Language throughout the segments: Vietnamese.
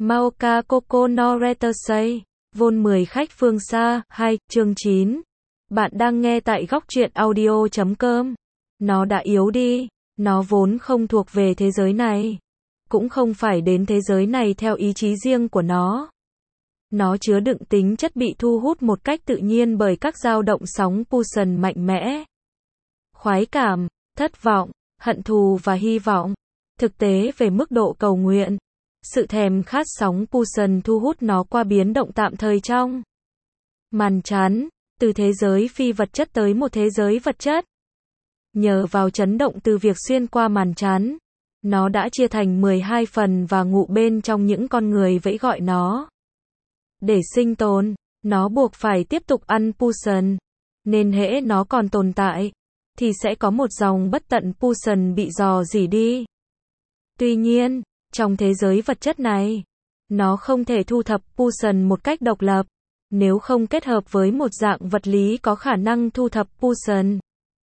Maoka Koko no Retasei, Vôn 10 khách phương xa, 2, chương 9. Bạn đang nghe tại góc truyện audio.com. Nó đã yếu đi, nó vốn không thuộc về thế giới này. Cũng không phải đến thế giới này theo ý chí riêng của nó. Nó chứa đựng tính chất bị thu hút một cách tự nhiên bởi các dao động sóng pulsion mạnh mẽ. Khoái cảm, thất vọng, hận thù và hy vọng. Thực tế về mức độ cầu nguyện. Sự thèm khát sóng pulsion thu hút nó qua biến động tạm thời trong màn trán, từ thế giới phi vật chất tới một thế giới vật chất. Nhờ vào chấn động từ việc xuyên qua màn trán, nó đã chia thành 12 phần và ngụ bên trong những con người vẫy gọi nó. Để sinh tồn, nó buộc phải tiếp tục ăn pulsion, nên hễ nó còn tồn tại, thì sẽ có một dòng bất tận pulsion bị rò rỉ đi. Tuy nhiên, trong thế giới vật chất này, nó không thể thu thập pulsion một cách độc lập, nếu không kết hợp với một dạng vật lý có khả năng thu thập pulsion.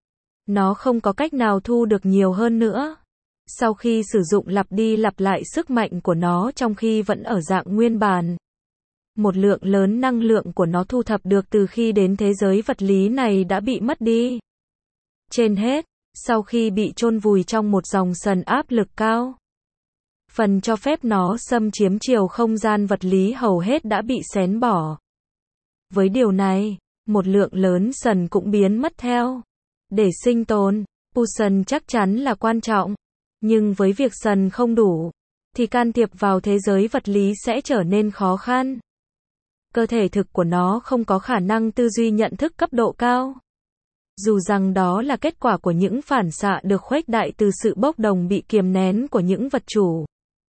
Nó không có cách nào thu được nhiều hơn nữa. Sau khi sử dụng lặp đi lặp lại sức mạnh của nó trong khi vẫn ở dạng nguyên bản, một lượng lớn năng lượng của nó thu thập được từ khi đến thế giới vật lý này đã bị mất đi. Trên hết, sau khi bị chôn vùi trong một dòng sần áp lực cao, phần cho phép nó xâm chiếm chiều không gian vật lý hầu hết đã bị xén bỏ. Với điều này, một lượng lớn sần cũng biến mất theo. Để sinh tồn, pulsion chắc chắn là quan trọng, nhưng với việc sần không đủ, thì can thiệp vào thế giới vật lý sẽ trở nên khó khăn. Cơ thể thực của nó không có khả năng tư duy nhận thức cấp độ cao. Dù rằng đó là kết quả của những phản xạ được khuếch đại từ sự bốc đồng bị kiềm nén của những vật chủ.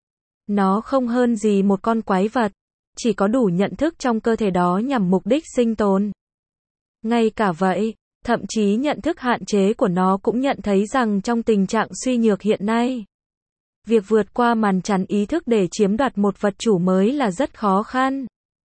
Nó không hơn gì một con quái vật, chỉ có đủ nhận thức trong cơ thể đó nhằm mục đích sinh tồn. Ngay cả vậy, thậm chí nhận thức hạn chế của nó cũng nhận thấy rằng trong tình trạng suy nhược hiện nay, việc vượt qua màn chắn ý thức để chiếm đoạt một vật chủ mới là rất khó khăn.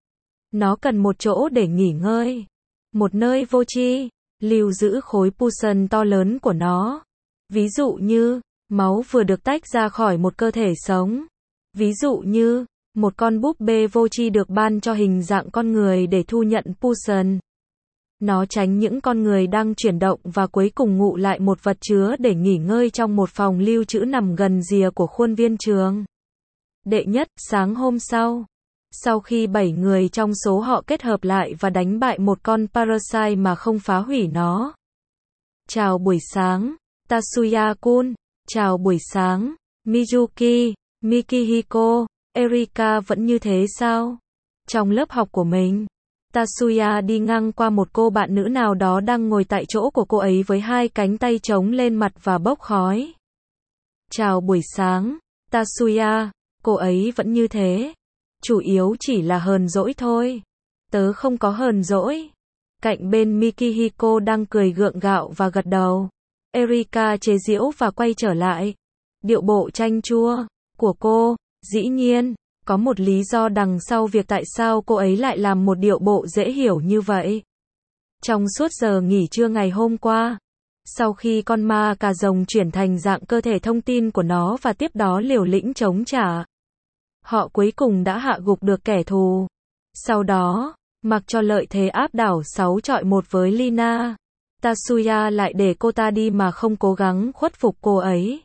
Nó cần một chỗ để nghỉ ngơi, một nơi vô tri, lưu giữ khối pulsion to lớn của nó. Ví dụ như, máu vừa được tách ra khỏi một cơ thể sống. Ví dụ như, một con búp bê vô tri được ban cho hình dạng con người để thu nhận pulsion. Nó tránh những con người đang chuyển động và cuối cùng ngụ lại một vật chứa để nghỉ ngơi trong một phòng lưu trữ nằm gần rìa của khuôn viên trường. Đệ nhất, sáng hôm sau khi 7 người trong số họ kết hợp lại và đánh bại một con parasite mà không phá hủy nó. Chào buổi sáng, Tatsuya-kun. Chào buổi sáng, Mizuki, Mikihiko. Erika vẫn như thế sao? Trong lớp học của mình, Tatsuya đi ngang qua một cô bạn nữ nào đó đang ngồi tại chỗ của cô ấy với hai cánh tay chống lên mặt và bốc khói. Chào buổi sáng, Tatsuya. Cô ấy vẫn như thế. Chủ yếu chỉ là hờn dỗi thôi. Tớ không có hờn dỗi. Cạnh bên Mikihiko đang cười gượng gạo và gật đầu. Erika chế giễu và quay trở lại. Điệu bộ chanh chua của cô, dĩ nhiên, có một lý do đằng sau việc tại sao cô ấy lại làm một điệu bộ dễ hiểu như vậy. Trong suốt giờ nghỉ trưa ngày hôm qua, sau khi con ma cà rồng chuyển thành dạng cơ thể thông tin của nó và tiếp đó liều lĩnh chống trả, họ cuối cùng đã hạ gục được kẻ thù. Sau đó, mặc cho lợi thế áp đảo 6-1 với Lina, Tatsuya lại để cô ta đi mà không cố gắng khuất phục cô ấy.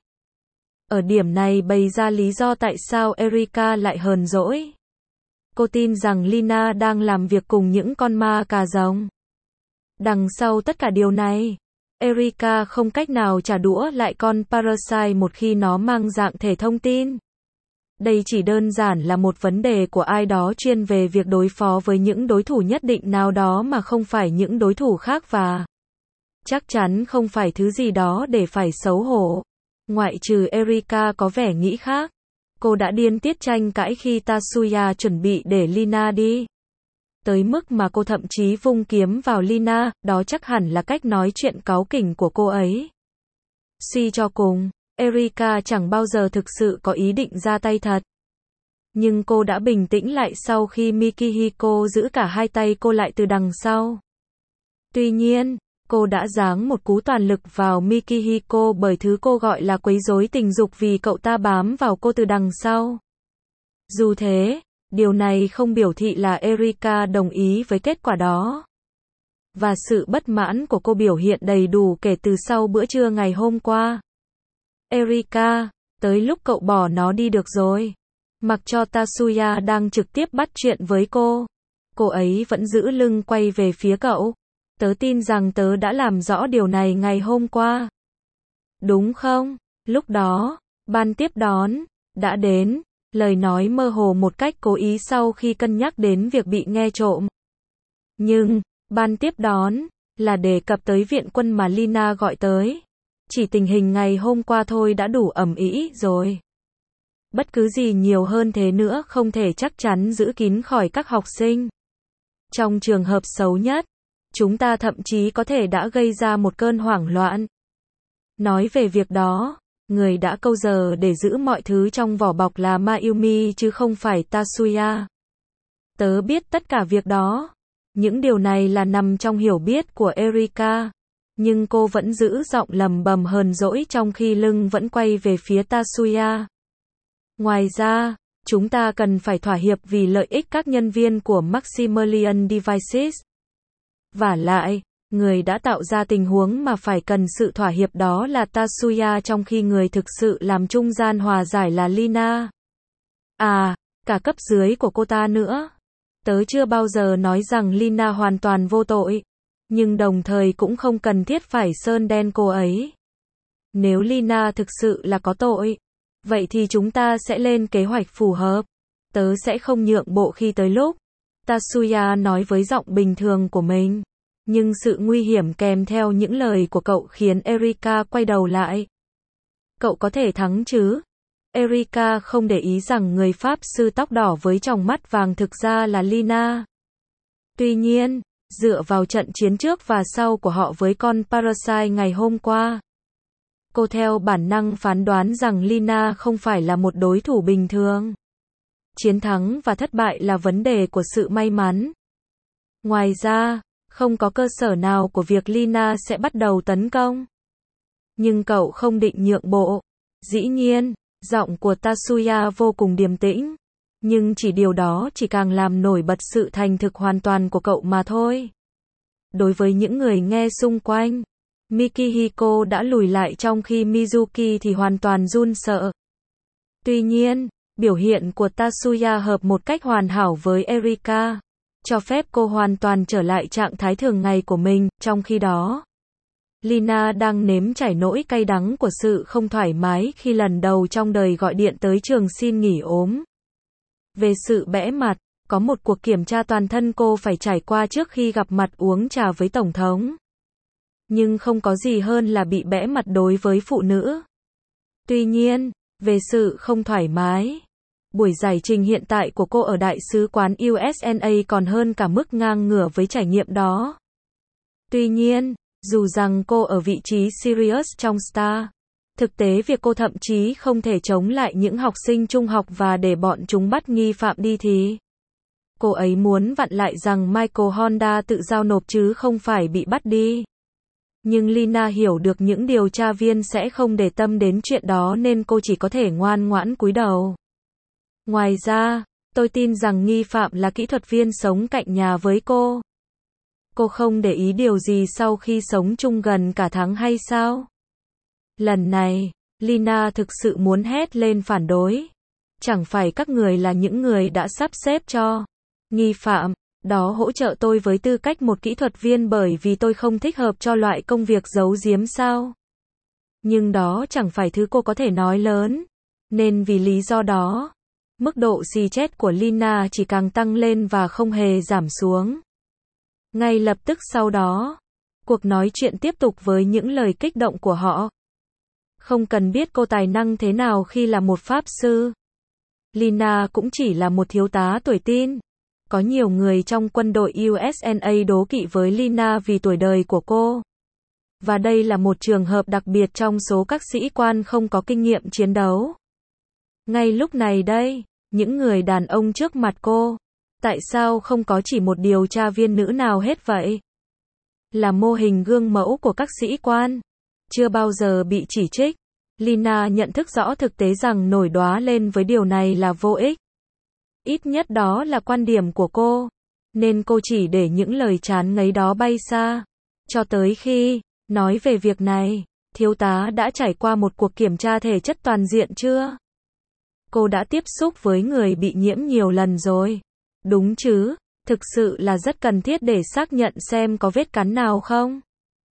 Ở điểm này bày ra lý do tại sao Erika lại hờn dỗi. Cô tin rằng Lina đang làm việc cùng những con ma cà rồng. Đằng sau tất cả điều này, Erika không cách nào trả đũa lại con parasite một khi nó mang dạng thể thông tin. Đây chỉ đơn giản là một vấn đề của ai đó chuyên về việc đối phó với những đối thủ nhất định nào đó mà không phải những đối thủ khác và chắc chắn không phải thứ gì đó để phải xấu hổ. Ngoại trừ Erika có vẻ nghĩ khác. Cô đã điên tiết tranh cãi khi Tatsuya chuẩn bị để Lina đi. Tới mức mà cô thậm chí vung kiếm vào Lina, đó chắc hẳn là cách nói chuyện cáu kỉnh của cô ấy. Suy cho cùng, Erika chẳng bao giờ thực sự có ý định ra tay thật. Nhưng cô đã bình tĩnh lại sau khi Mikihiko giữ cả hai tay cô lại từ đằng sau. Tuy nhiên, cô đã giáng một cú toàn lực vào Mikihiko bởi thứ cô gọi là quấy rối tình dục vì cậu ta bám vào cô từ đằng sau. Dù thế, Điều này không biểu thị là Erika đồng ý với kết quả đó. Và sự bất mãn của cô biểu hiện đầy đủ kể từ sau bữa trưa ngày hôm qua. Erika, tới lúc cậu bỏ nó đi được rồi. Mặc cho Tatsuya đang trực tiếp bắt chuyện với cô ấy vẫn giữ lưng quay về phía cậu. Tớ tin rằng tớ đã làm rõ điều này ngày hôm qua. Đúng không? Lúc đó, ban tiếp đón đã đến, lời nói mơ hồ một cách cố ý sau khi cân nhắc đến việc bị nghe trộm. Nhưng, ban tiếp đón là đề cập tới viện quân mà Lina gọi tới. Chỉ tình hình ngày hôm qua thôi đã đủ ầm ĩ rồi. Bất cứ gì nhiều hơn thế nữa không thể chắc chắn giữ kín khỏi các học sinh. Trong trường hợp xấu nhất, chúng ta thậm chí có thể đã gây ra một cơn hoảng loạn. Nói về việc đó, người đã câu giờ để giữ mọi thứ trong vỏ bọc là Mayumi chứ không phải Tatsuya. Tớ biết tất cả việc đó. Những điều này là nằm trong hiểu biết của Erika. Nhưng cô vẫn giữ giọng lầm bầm hờn dỗi trong khi lưng vẫn quay về phía Tatsuya. Ngoài ra, chúng ta cần phải thỏa hiệp vì lợi ích các nhân viên của Maximilian Devices. Vả lại, người đã tạo ra tình huống mà phải cần sự thỏa hiệp đó là Tatsuya trong khi người thực sự làm trung gian hòa giải là Lina. À, cả cấp dưới của cô ta nữa. Tớ chưa bao giờ nói rằng Lina hoàn toàn vô tội. Nhưng đồng thời cũng không cần thiết phải sơn đen cô ấy. Nếu Lina thực sự là có tội, vậy thì chúng ta sẽ lên kế hoạch phù hợp. Tớ sẽ không nhượng bộ khi tới lúc. Tatsuya nói với giọng bình thường của mình. Nhưng sự nguy hiểm kèm theo những lời của cậu khiến Erika quay đầu lại. Cậu có thể thắng chứ? Erika không để ý rằng người Pháp sư tóc đỏ với tròng mắt vàng thực ra là Lina. Tuy nhiên, dựa vào trận chiến trước và sau của họ với con Parasite ngày hôm qua, cô theo bản năng phán đoán rằng Lina không phải là một đối thủ bình thường. Chiến thắng và thất bại là vấn đề của sự may mắn. Ngoài ra, không có cơ sở nào của việc Lina sẽ bắt đầu tấn công. Nhưng cậu không định nhượng bộ. Dĩ nhiên, giọng của Tatsuya vô cùng điềm tĩnh. Nhưng điều đó chỉ càng làm nổi bật sự thành thực hoàn toàn của cậu mà thôi. Đối với những người nghe xung quanh, Mikihiko đã lùi lại trong khi Mizuki thì hoàn toàn run sợ. Tuy nhiên, biểu hiện của Tatsuya hợp một cách hoàn hảo với Erika, cho phép cô hoàn toàn trở lại trạng thái thường ngày của mình. Trong khi đó, Lina đang nếm trải nỗi cay đắng của sự không thoải mái khi lần đầu trong đời gọi điện tới trường xin nghỉ ốm. Về sự bẽ mặt, có một cuộc kiểm tra toàn thân cô phải trải qua trước khi gặp mặt uống trà với Tổng thống. Nhưng không có gì hơn là bị bẽ mặt đối với phụ nữ. Tuy nhiên, về sự không thoải mái, buổi giải trình hiện tại của cô ở Đại sứ quán USA còn hơn cả mức ngang ngửa với trải nghiệm đó. Tuy nhiên, dù rằng cô ở vị trí Sirius trong Star, thực tế việc cô thậm chí không thể chống lại những học sinh trung học và để bọn chúng bắt nghi phạm đi thì cô ấy muốn vặn lại rằng Michael Honda tự giao nộp chứ không phải bị bắt đi. Nhưng Lina hiểu được những điều tra viên sẽ không để tâm đến chuyện đó nên cô chỉ có thể ngoan ngoãn cúi đầu. Ngoài ra, tôi tin rằng nghi phạm là kỹ thuật viên sống cạnh nhà với cô. Cô không để ý điều gì sau khi sống chung gần cả tháng hay sao? Lần này, Lina thực sự muốn hét lên phản đối. Chẳng phải các người là những người đã sắp xếp cho nghi phạm đó hỗ trợ tôi với tư cách một kỹ thuật viên bởi vì tôi không thích hợp cho loại công việc giấu giếm sao? Nhưng đó chẳng phải thứ cô có thể nói lớn. Nên vì lý do đó, mức độ xì chết của Lina chỉ càng tăng lên và không hề giảm xuống. Ngay lập tức sau đó, cuộc nói chuyện tiếp tục với những lời kích động của họ. Không cần biết cô tài năng thế nào khi là một pháp sư. Lina cũng chỉ là một thiếu tá tuổi teen. Có nhiều người trong quân đội USA đố kỵ với Lina vì tuổi đời của cô. Và đây là một trường hợp đặc biệt trong số các sĩ quan không có kinh nghiệm chiến đấu. Ngay lúc này đây, những người đàn ông trước mặt cô, tại sao không có chỉ một điều tra viên nữ nào hết vậy? Là mô hình gương mẫu của các sĩ quan, chưa bao giờ bị chỉ trích. Lina nhận thức rõ thực tế rằng nổi đoá lên với điều này là vô ích. ít nhất đó là quan điểm của cô. Nên cô chỉ để những lời chán ngấy đó bay xa. Cho tới khi nói về việc này, thiếu tá đã trải qua một cuộc kiểm tra thể chất toàn diện chưa? Cô đã tiếp xúc với người bị nhiễm nhiều lần rồi. Đúng chứ, thực sự là rất cần thiết để xác nhận xem có vết cắn nào không.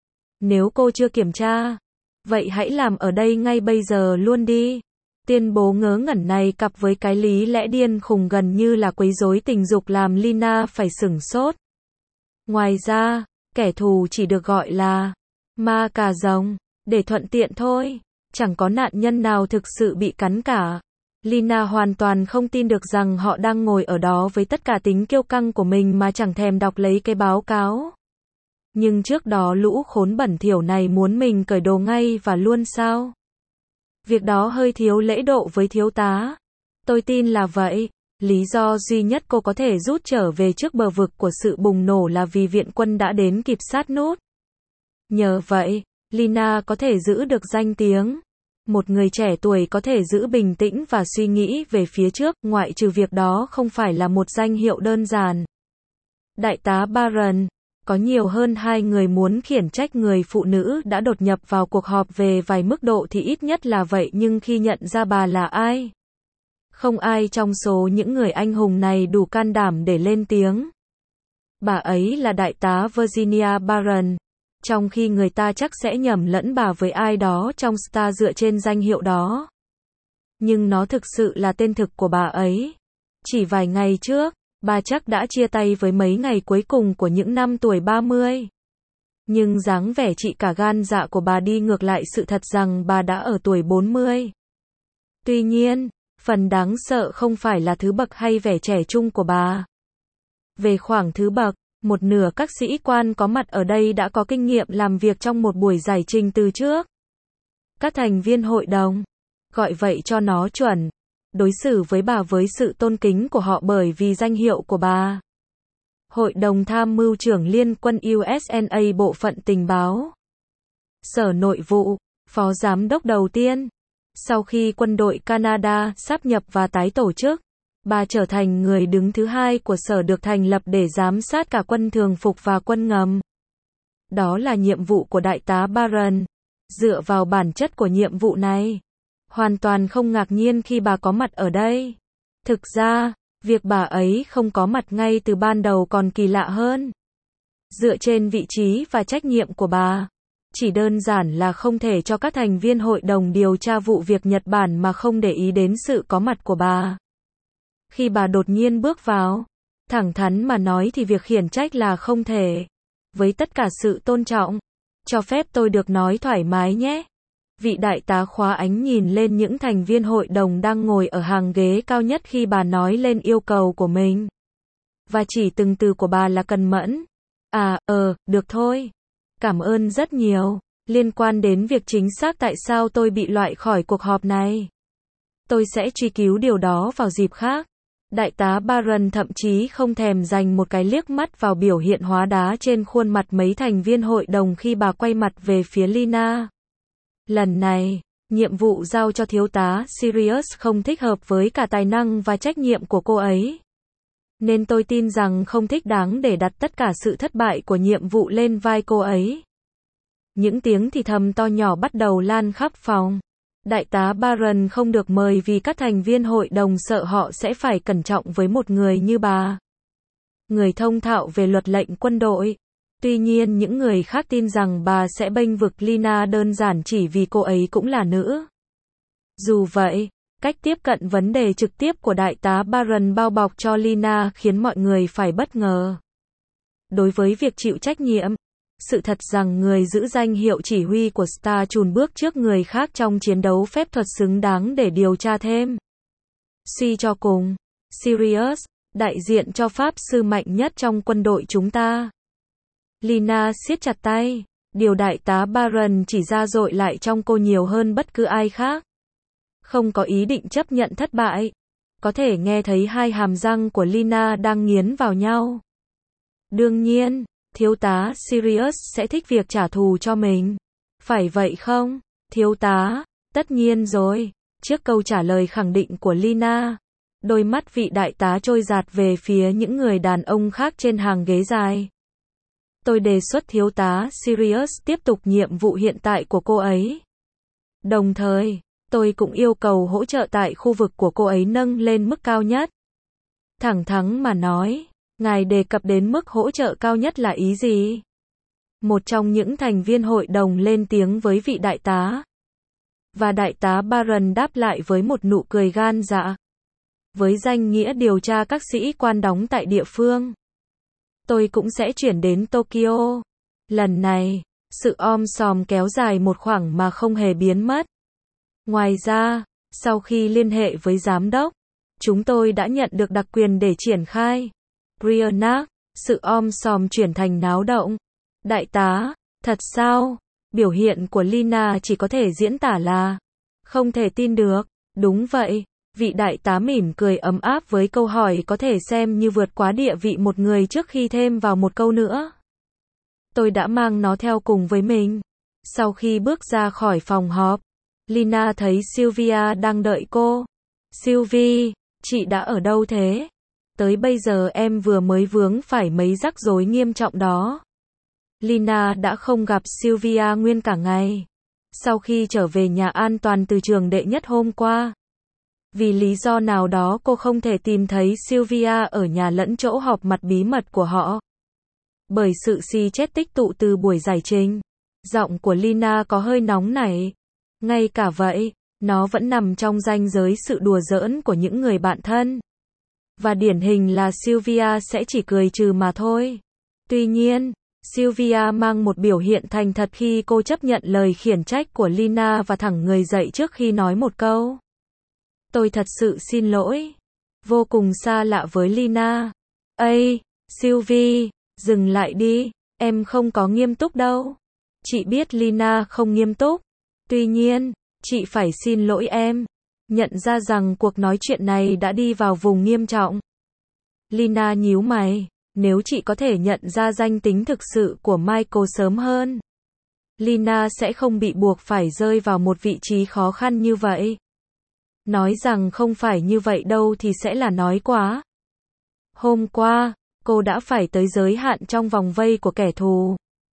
Nếu cô chưa kiểm tra, vậy hãy làm ở đây ngay bây giờ luôn đi. Tuyên bố ngớ ngẩn này cặp với cái lý lẽ điên khùng gần như là quấy rối tình dục làm Lina phải sửng sốt. Ngoài ra, kẻ thù chỉ được gọi là ma cà rồng, để thuận tiện thôi. Chẳng có nạn nhân nào thực sự bị cắn cả. Lina hoàn toàn không tin được rằng họ đang ngồi ở đó với tất cả tính kiêu căng của mình mà chẳng thèm đọc lấy cái báo cáo. Nhưng trước đó lũ khốn bẩn thỉu này muốn mình cởi đồ ngay và luôn sao? Việc đó hơi thiếu lễ độ với thiếu tá. Tôi tin là vậy. Lý do duy nhất cô có thể rút trở về trước bờ vực của sự bùng nổ là vì viện quân đã đến kịp sát nút. Nhờ vậy, Lina có thể giữ được danh tiếng. Một người trẻ tuổi có thể giữ bình tĩnh và suy nghĩ về phía trước, ngoại trừ việc đó không phải là một danh hiệu đơn giản. Đại tá Barron, có nhiều hơn 2 người muốn khiển trách người phụ nữ đã đột nhập vào cuộc họp về vài mức độ thì ít nhất là vậy, nhưng khi nhận ra bà là ai, không ai trong số những người anh hùng này đủ can đảm để lên tiếng. Bà ấy là đại tá Virginia Barron. Trong khi người ta chắc sẽ nhầm lẫn bà với ai đó trong Star dựa trên danh hiệu đó. Nhưng nó thực sự là tên thực của bà ấy. Chỉ vài ngày trước, bà chắc đã chia tay với mấy ngày cuối cùng của những năm tuổi 30. Nhưng dáng vẻ chị cả gan dạ của bà đi ngược lại sự thật rằng bà đã ở tuổi 40. Tuy nhiên, phần đáng sợ không phải là thứ bậc hay vẻ trẻ trung của bà. Về khoảng thứ bậc, một nửa các sĩ quan có mặt ở đây đã có kinh nghiệm làm việc trong một buổi giải trình từ trước. Các thành viên hội đồng, gọi vậy cho nó chuẩn, đối xử với bà với sự tôn kính của họ bởi vì danh hiệu của bà. Hội đồng tham mưu trưởng Liên quân USNA Bộ phận tình báo. Sở Nội vụ, Phó Giám đốc đầu tiên. Sau khi quân đội Canada sáp nhập và tái tổ chức, bà trở thành người đứng thứ hai của sở được thành lập để giám sát cả quân thường phục và quân ngầm. Đó là nhiệm vụ của đại tá Barron. Dựa vào bản chất của nhiệm vụ này, hoàn toàn không ngạc nhiên khi bà có mặt ở đây. Thực ra, việc bà ấy không có mặt ngay từ ban đầu còn kỳ lạ hơn. Dựa trên vị trí và trách nhiệm của bà, chỉ đơn giản là không thể cho các thành viên hội đồng điều tra vụ việc Nhật Bản mà không để ý đến sự có mặt của bà. Khi bà đột nhiên bước vào, thẳng thắn mà nói thì việc khiển trách là không thể. Với tất cả sự tôn trọng, cho phép tôi được nói thoải mái nhé. Vị đại tá khóa ánh nhìn lên những thành viên hội đồng đang ngồi ở hàng ghế cao nhất khi bà nói lên yêu cầu của mình. Và chỉ từng từ của bà là cần mẫn. Được thôi. Cảm ơn rất nhiều. Liên quan đến việc chính xác tại sao tôi bị loại khỏi cuộc họp này, tôi sẽ truy cứu điều đó vào dịp khác. Đại tá Barron thậm chí không thèm dành một cái liếc mắt vào biểu hiện hóa đá trên khuôn mặt mấy thành viên hội đồng khi bà quay mặt về phía Lina. Lần này, nhiệm vụ giao cho thiếu tá Sirius không thích hợp với cả tài năng và trách nhiệm của cô ấy. Nên tôi tin rằng không thích đáng để đặt tất cả sự thất bại của nhiệm vụ lên vai cô ấy. Những tiếng thì thầm to nhỏ bắt đầu lan khắp phòng. Đại tá Barron không được mời vì các thành viên hội đồng sợ họ sẽ phải cẩn trọng với một người như bà. Người thông thạo về luật lệnh quân đội. Tuy nhiên những người khác tin rằng bà sẽ bênh vực Lina đơn giản chỉ vì cô ấy cũng là nữ. Dù vậy, cách tiếp cận vấn đề trực tiếp của đại tá Barron bao bọc cho Lina khiến mọi người phải bất ngờ. Đối với việc chịu trách nhiệm, sự thật rằng người giữ danh hiệu chỉ huy của Star chùn bước trước người khác trong chiến đấu phép thuật xứng đáng để điều tra thêm. Suy cho cùng, Sirius, đại diện cho pháp sư mạnh nhất trong quân đội chúng ta. Lina siết chặt tay, điều đại tá Barron chỉ ra dội lại trong cô nhiều hơn bất cứ ai khác. Không có ý định chấp nhận thất bại. Có thể nghe thấy hai hàm răng của Lina đang nghiến vào nhau. Đương nhiên, thiếu tá Sirius sẽ thích việc trả thù cho mình. Phải vậy không, thiếu tá? Tất nhiên rồi. Trước câu trả lời khẳng định của Lina, Đôi mắt vị đại tá trôi dạt về phía những người đàn ông khác trên hàng ghế dài. Tôi đề xuất thiếu tá Sirius tiếp tục nhiệm vụ hiện tại của cô ấy. Đồng thời, tôi cũng yêu cầu hỗ trợ tại khu vực của cô ấy nâng lên mức cao nhất. Thẳng thắn mà nói, ngài đề cập đến mức hỗ trợ cao nhất là ý gì? Một trong những thành viên hội đồng lên tiếng với vị đại tá. Và đại tá Barron đáp lại với một nụ cười gan dạ. Với danh nghĩa điều tra các sĩ quan đóng tại địa phương, tôi cũng sẽ chuyển đến Tokyo. Lần này, sự om sòm kéo dài một khoảng mà không hề biến mất. Ngoài ra, sau khi liên hệ với giám đốc, chúng tôi đã nhận được đặc quyền để triển khai. Brianna, sự om sòm chuyển thành náo động. Đại tá, thật sao? Biểu hiện của Lina chỉ có thể diễn tả là không thể tin được. Đúng vậy, vị đại tá mỉm cười ấm áp với câu hỏi có thể xem như vượt quá địa vị một người trước khi thêm vào một câu nữa. Tôi đã mang nó theo cùng với mình. Sau khi bước ra khỏi phòng họp, Lina thấy Sylvia đang đợi cô. Sylvie, chị đã ở đâu thế? Tới bây giờ em vừa mới vướng phải mấy rắc rối nghiêm trọng đó. Lina đã không gặp Sylvia nguyên cả ngày. Sau khi trở về nhà an toàn từ trường đệ nhất hôm qua. Vì lý do nào đó cô không thể tìm thấy Sylvia ở nhà lẫn chỗ họp mặt bí mật của họ. Bởi sự si chết tích tụ từ buổi giải trình, giọng của Lina có hơi nóng nảy. Ngay cả vậy, nó vẫn nằm trong ranh giới sự đùa giỡn của những người bạn thân. Và điển hình là Sylvia sẽ chỉ cười trừ mà thôi. Tuy nhiên, Sylvia mang một biểu hiện thành thật khi cô chấp nhận lời khiển trách của Lina và thẳng người dậy trước khi nói một câu. Tôi thật sự xin lỗi. Vô cùng xa lạ với Lina. Ây, Sylvie, dừng lại đi, em không có nghiêm túc đâu. Chị biết Lina không nghiêm túc. Tuy nhiên, chị phải xin lỗi em. Nhận ra rằng cuộc nói chuyện này đã đi vào vùng nghiêm trọng. Lina nhíu mày. Nếu chị có thể nhận ra danh tính thực sự của Michael sớm hơn, Lina sẽ không bị buộc phải rơi vào một vị trí khó khăn như vậy. Nói rằng không phải như vậy đâu thì sẽ là nói quá. Hôm qua, cô đã phải tới giới hạn trong vòng vây của kẻ thù.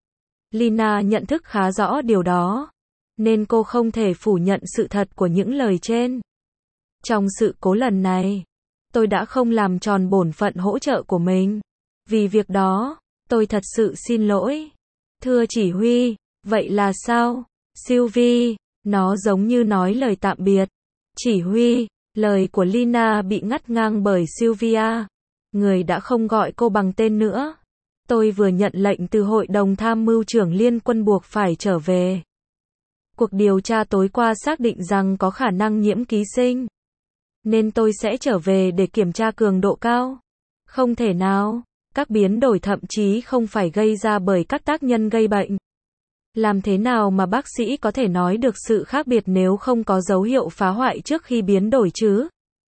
Lina nhận thức khá rõ điều đó, nên cô không thể phủ nhận sự thật của những lời trên. Trong sự cố lần này, tôi đã không làm tròn bổn phận hỗ trợ của mình. Vì việc đó, tôi thật sự xin lỗi. Thưa chỉ huy, vậy là sao? Sylvie, nó giống như nói lời tạm biệt. Chỉ huy, lời của Lina bị ngắt ngang bởi Sylvia. Người đã không gọi cô bằng tên nữa. Tôi vừa nhận lệnh từ Hội đồng Tham mưu trưởng Liên quân buộc phải trở về. Cuộc điều tra tối qua xác định rằng có khả năng nhiễm ký sinh. Nên tôi sẽ trở về để kiểm tra cường độ cao. Không thể nào. Các biến đổi thậm chí không phải gây ra bởi các tác nhân gây bệnh. Làm thế nào mà bác sĩ có thể nói được sự khác biệt nếu không có dấu hiệu phá hoại trước khi biến đổi chứ?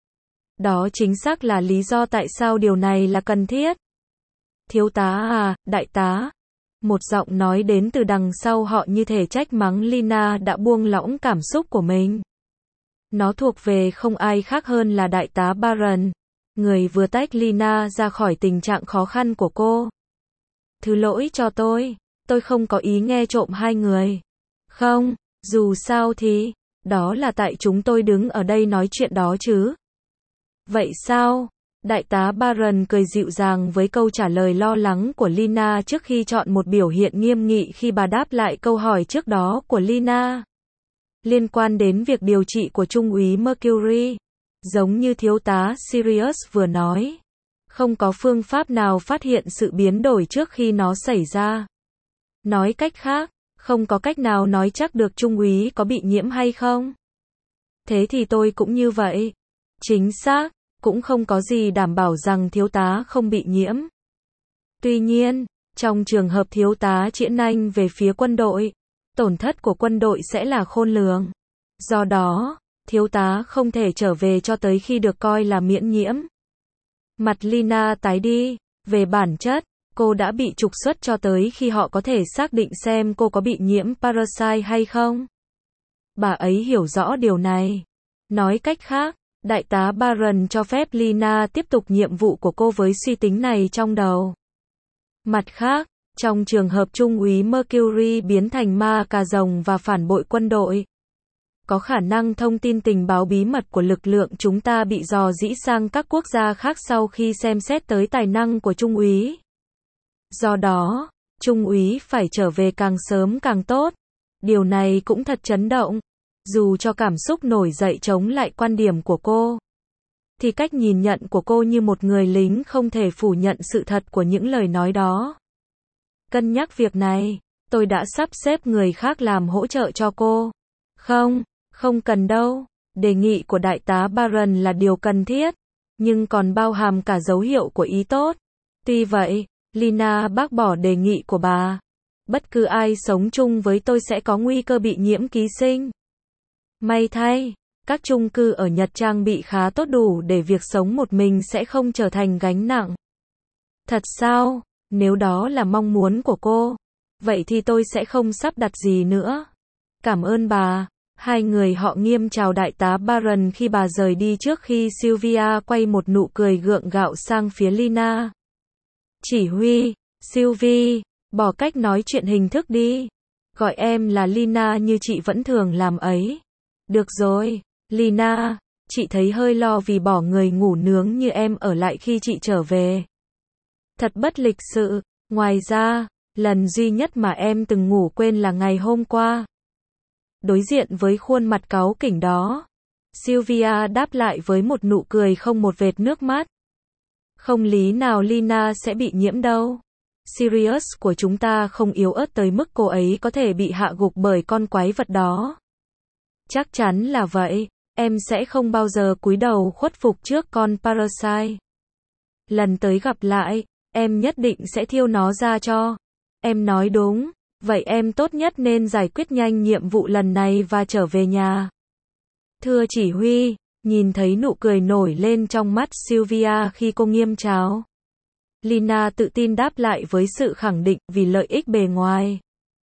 Đó chính xác là lý do tại sao điều này là cần thiết. Thiếu tá à, đại tá. Một giọng nói đến từ đằng sau họ như thể trách mắng Lina đã buông lỏng cảm xúc của mình. Nó thuộc về không ai khác hơn là đại tá Barron. Người vừa tách Lina ra khỏi tình trạng khó khăn của cô. Thứ lỗi cho tôi không có ý nghe trộm hai người. Không, dù sao thì, đó là tại chúng tôi đứng ở đây nói chuyện đó chứ. Vậy sao? Đại tá Barron cười dịu dàng với câu trả lời lo lắng của Lina trước khi chọn một biểu hiện nghiêm nghị khi bà đáp lại câu hỏi trước đó của Lina. Liên quan đến việc điều trị của Trung úy Mercury. Giống như thiếu tá Sirius vừa nói, không có phương pháp nào phát hiện sự biến đổi trước khi nó xảy ra. Nói cách khác, không có cách nào nói chắc được Trung úy có bị nhiễm hay không. Thế thì tôi cũng như vậy. Chính xác, cũng không có gì đảm bảo rằng thiếu tá không bị nhiễm. Tuy nhiên, trong trường hợp thiếu tá Triển Anh về phía quân đội, tổn thất của quân đội sẽ là khôn lường. Do đó, thiếu tá không thể trở về cho tới khi được coi là miễn nhiễm. Mặt Lina tái đi. Về bản chất, cô đã bị trục xuất cho tới khi họ có thể xác định xem cô có bị nhiễm parasite hay không. Bà ấy hiểu rõ điều này. Nói cách khác, Đại tá Baron cho phép Lina tiếp tục nhiệm vụ của cô với suy tính này trong đầu. Mặt khác, trong trường hợp Trung úy Mercury biến thành ma cà rồng và phản bội quân đội, có khả năng thông tin tình báo bí mật của lực lượng chúng ta bị dò dỉ sang các quốc gia khác sau khi xem xét tới tài năng của Trung úy. Do đó, Trung úy phải trở về càng sớm càng tốt. Điều này cũng thật chấn động. Dù cho cảm xúc nổi dậy chống lại quan điểm của cô, thì cách nhìn nhận của cô như một người lính không thể phủ nhận sự thật của những lời nói đó. Cân nhắc việc này, tôi đã sắp xếp người khác làm hỗ trợ cho cô. Không cần đâu. Đề nghị của đại tá Baron là điều cần thiết, nhưng còn bao hàm cả dấu hiệu của ý tốt. Tuy vậy, Lina bác bỏ đề nghị của bà. Bất cứ ai sống chung với tôi sẽ có nguy cơ bị nhiễm ký sinh. May thay, các chung cư ở Nhật trang bị khá tốt đủ để việc sống một mình sẽ không trở thành gánh nặng. Thật sao? Nếu đó là mong muốn của cô, vậy thì tôi sẽ không sắp đặt gì nữa. Cảm ơn bà. Hai người họ nghiêm chào đại tá Baron khi bà rời đi trước khi Sylvia quay một nụ cười gượng gạo sang phía Lina. Chỉ huy, Sylvie, bỏ cách nói chuyện hình thức đi. Gọi em là Lina như chị vẫn thường làm ấy. Được rồi, Lina, chị thấy hơi lo vì bỏ người ngủ nướng như em ở lại khi chị trở về. Thật bất lịch sự, ngoài ra, lần duy nhất mà em từng ngủ quên là ngày hôm qua. Đối diện với khuôn mặt cáu kỉnh đó, Sylvia đáp lại với một nụ cười không một vệt nước mắt. Không lý nào Lina sẽ bị nhiễm đâu. Sirius của chúng ta không yếu ớt tới mức cô ấy có thể bị hạ gục bởi con quái vật đó. Chắc chắn là vậy, em sẽ không bao giờ cúi đầu khuất phục trước con Parasite. Lần tới gặp lại, em nhất định sẽ thiêu nó ra cho. Em nói đúng, vậy em tốt nhất nên giải quyết nhanh nhiệm vụ lần này và trở về nhà. Thưa chỉ huy, nhìn thấy nụ cười nổi lên trong mắt Sylvia khi cô nghiêm chào. Lina tự tin đáp lại với sự khẳng định vì lợi ích bề ngoài.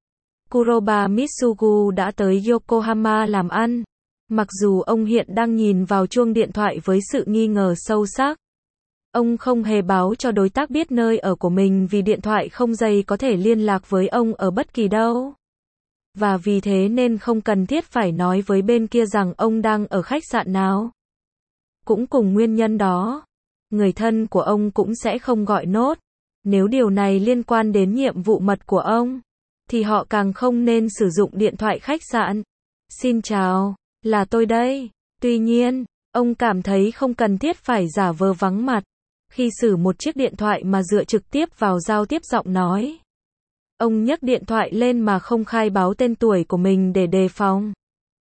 Kuroba Mitsugu đã tới Yokohama làm ăn. Mặc dù ông hiện đang nhìn vào chuông điện thoại với sự nghi ngờ sâu sắc. Ông không hề báo cho đối tác biết nơi ở của mình vì điện thoại không dây có thể liên lạc với ông ở bất kỳ đâu. Và vì thế nên không cần thiết phải nói với bên kia rằng ông đang ở khách sạn nào. Cũng cùng nguyên nhân đó, người thân của ông cũng sẽ không gọi nốt. Nếu điều này liên quan đến nhiệm vụ mật của ông, thì họ càng không nên sử dụng điện thoại khách sạn. Xin chào, là tôi đây. Tuy nhiên, ông cảm thấy không cần thiết phải giả vờ vắng mặt khi sử một chiếc điện thoại mà dựa trực tiếp vào giao tiếp giọng nói. Ông nhấc điện thoại lên mà không khai báo tên tuổi của mình để đề phòng.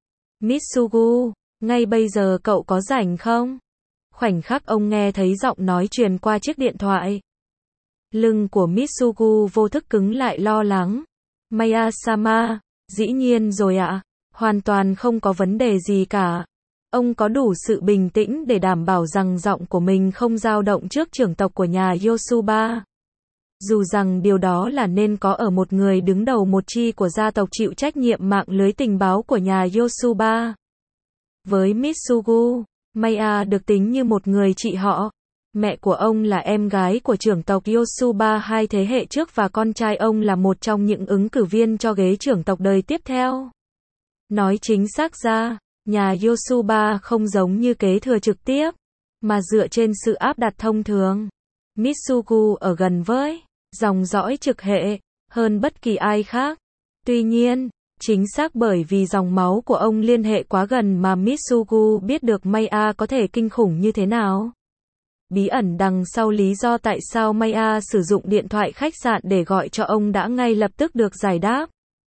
Mitsugu, ngay bây giờ cậu có rảnh không? Khoảnh khắc ông nghe thấy giọng nói truyền qua chiếc điện thoại, lưng của Mitsugu vô thức cứng lại lo lắng. Maya-sama, dĩ nhiên rồi ạ, hoàn toàn không có vấn đề gì cả. Ông có đủ sự bình tĩnh để đảm bảo rằng giọng của mình không dao động trước trưởng tộc của nhà Yosuba. Dù rằng điều đó là nên có ở một người đứng đầu một chi của gia tộc chịu trách nhiệm mạng lưới tình báo của nhà Yosuba. Với Mitsugu, Maya được tính như một người chị họ. Mẹ của ông là em gái của trưởng tộc Yosuba 2 thế hệ trước và con trai ông là một trong những ứng cử viên cho ghế trưởng tộc đời tiếp theo. Nói chính xác ra, nhà Yosuba không giống như kế thừa trực tiếp, mà dựa trên sự áp đặt thông thường. Mitsugu ở gần với dòng dõi trực hệ hơn bất kỳ ai khác. Tuy nhiên, chính xác bởi vì dòng máu của ông liên hệ quá gần mà Mitsugu biết được Maya có thể kinh khủng như thế nào. Bí ẩn đằng sau lý do tại sao Maya sử dụng điện thoại khách sạn để gọi cho ông đã ngay lập tức được giải đáp.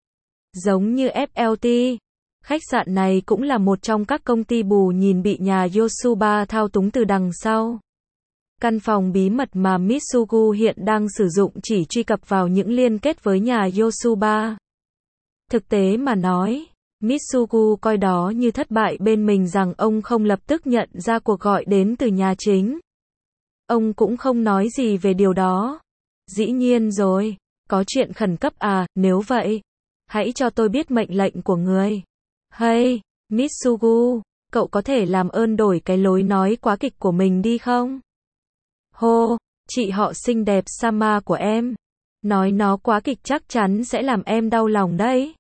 Giống như FLT, khách sạn này cũng là một trong các công ty bù nhìn bị nhà Yosuba thao túng từ đằng sau. Căn phòng bí mật mà Mitsugu hiện đang sử dụng chỉ truy cập vào những liên kết với nhà Yosuba. Thực tế mà nói, Mitsugu coi đó như thất bại bên mình rằng ông không lập tức nhận ra cuộc gọi đến từ nhà chính. Ông cũng không nói gì về điều đó. Dĩ nhiên rồi, có chuyện khẩn cấp à, nếu vậy, hãy cho tôi biết mệnh lệnh của người. Hey, Mitsugu, cậu có thể làm ơn đổi cái lối nói quá kịch của mình đi không? Hô, chị họ xinh đẹp Sama của em. Nói nó quá kịch chắc chắn sẽ làm em đau lòng đấy.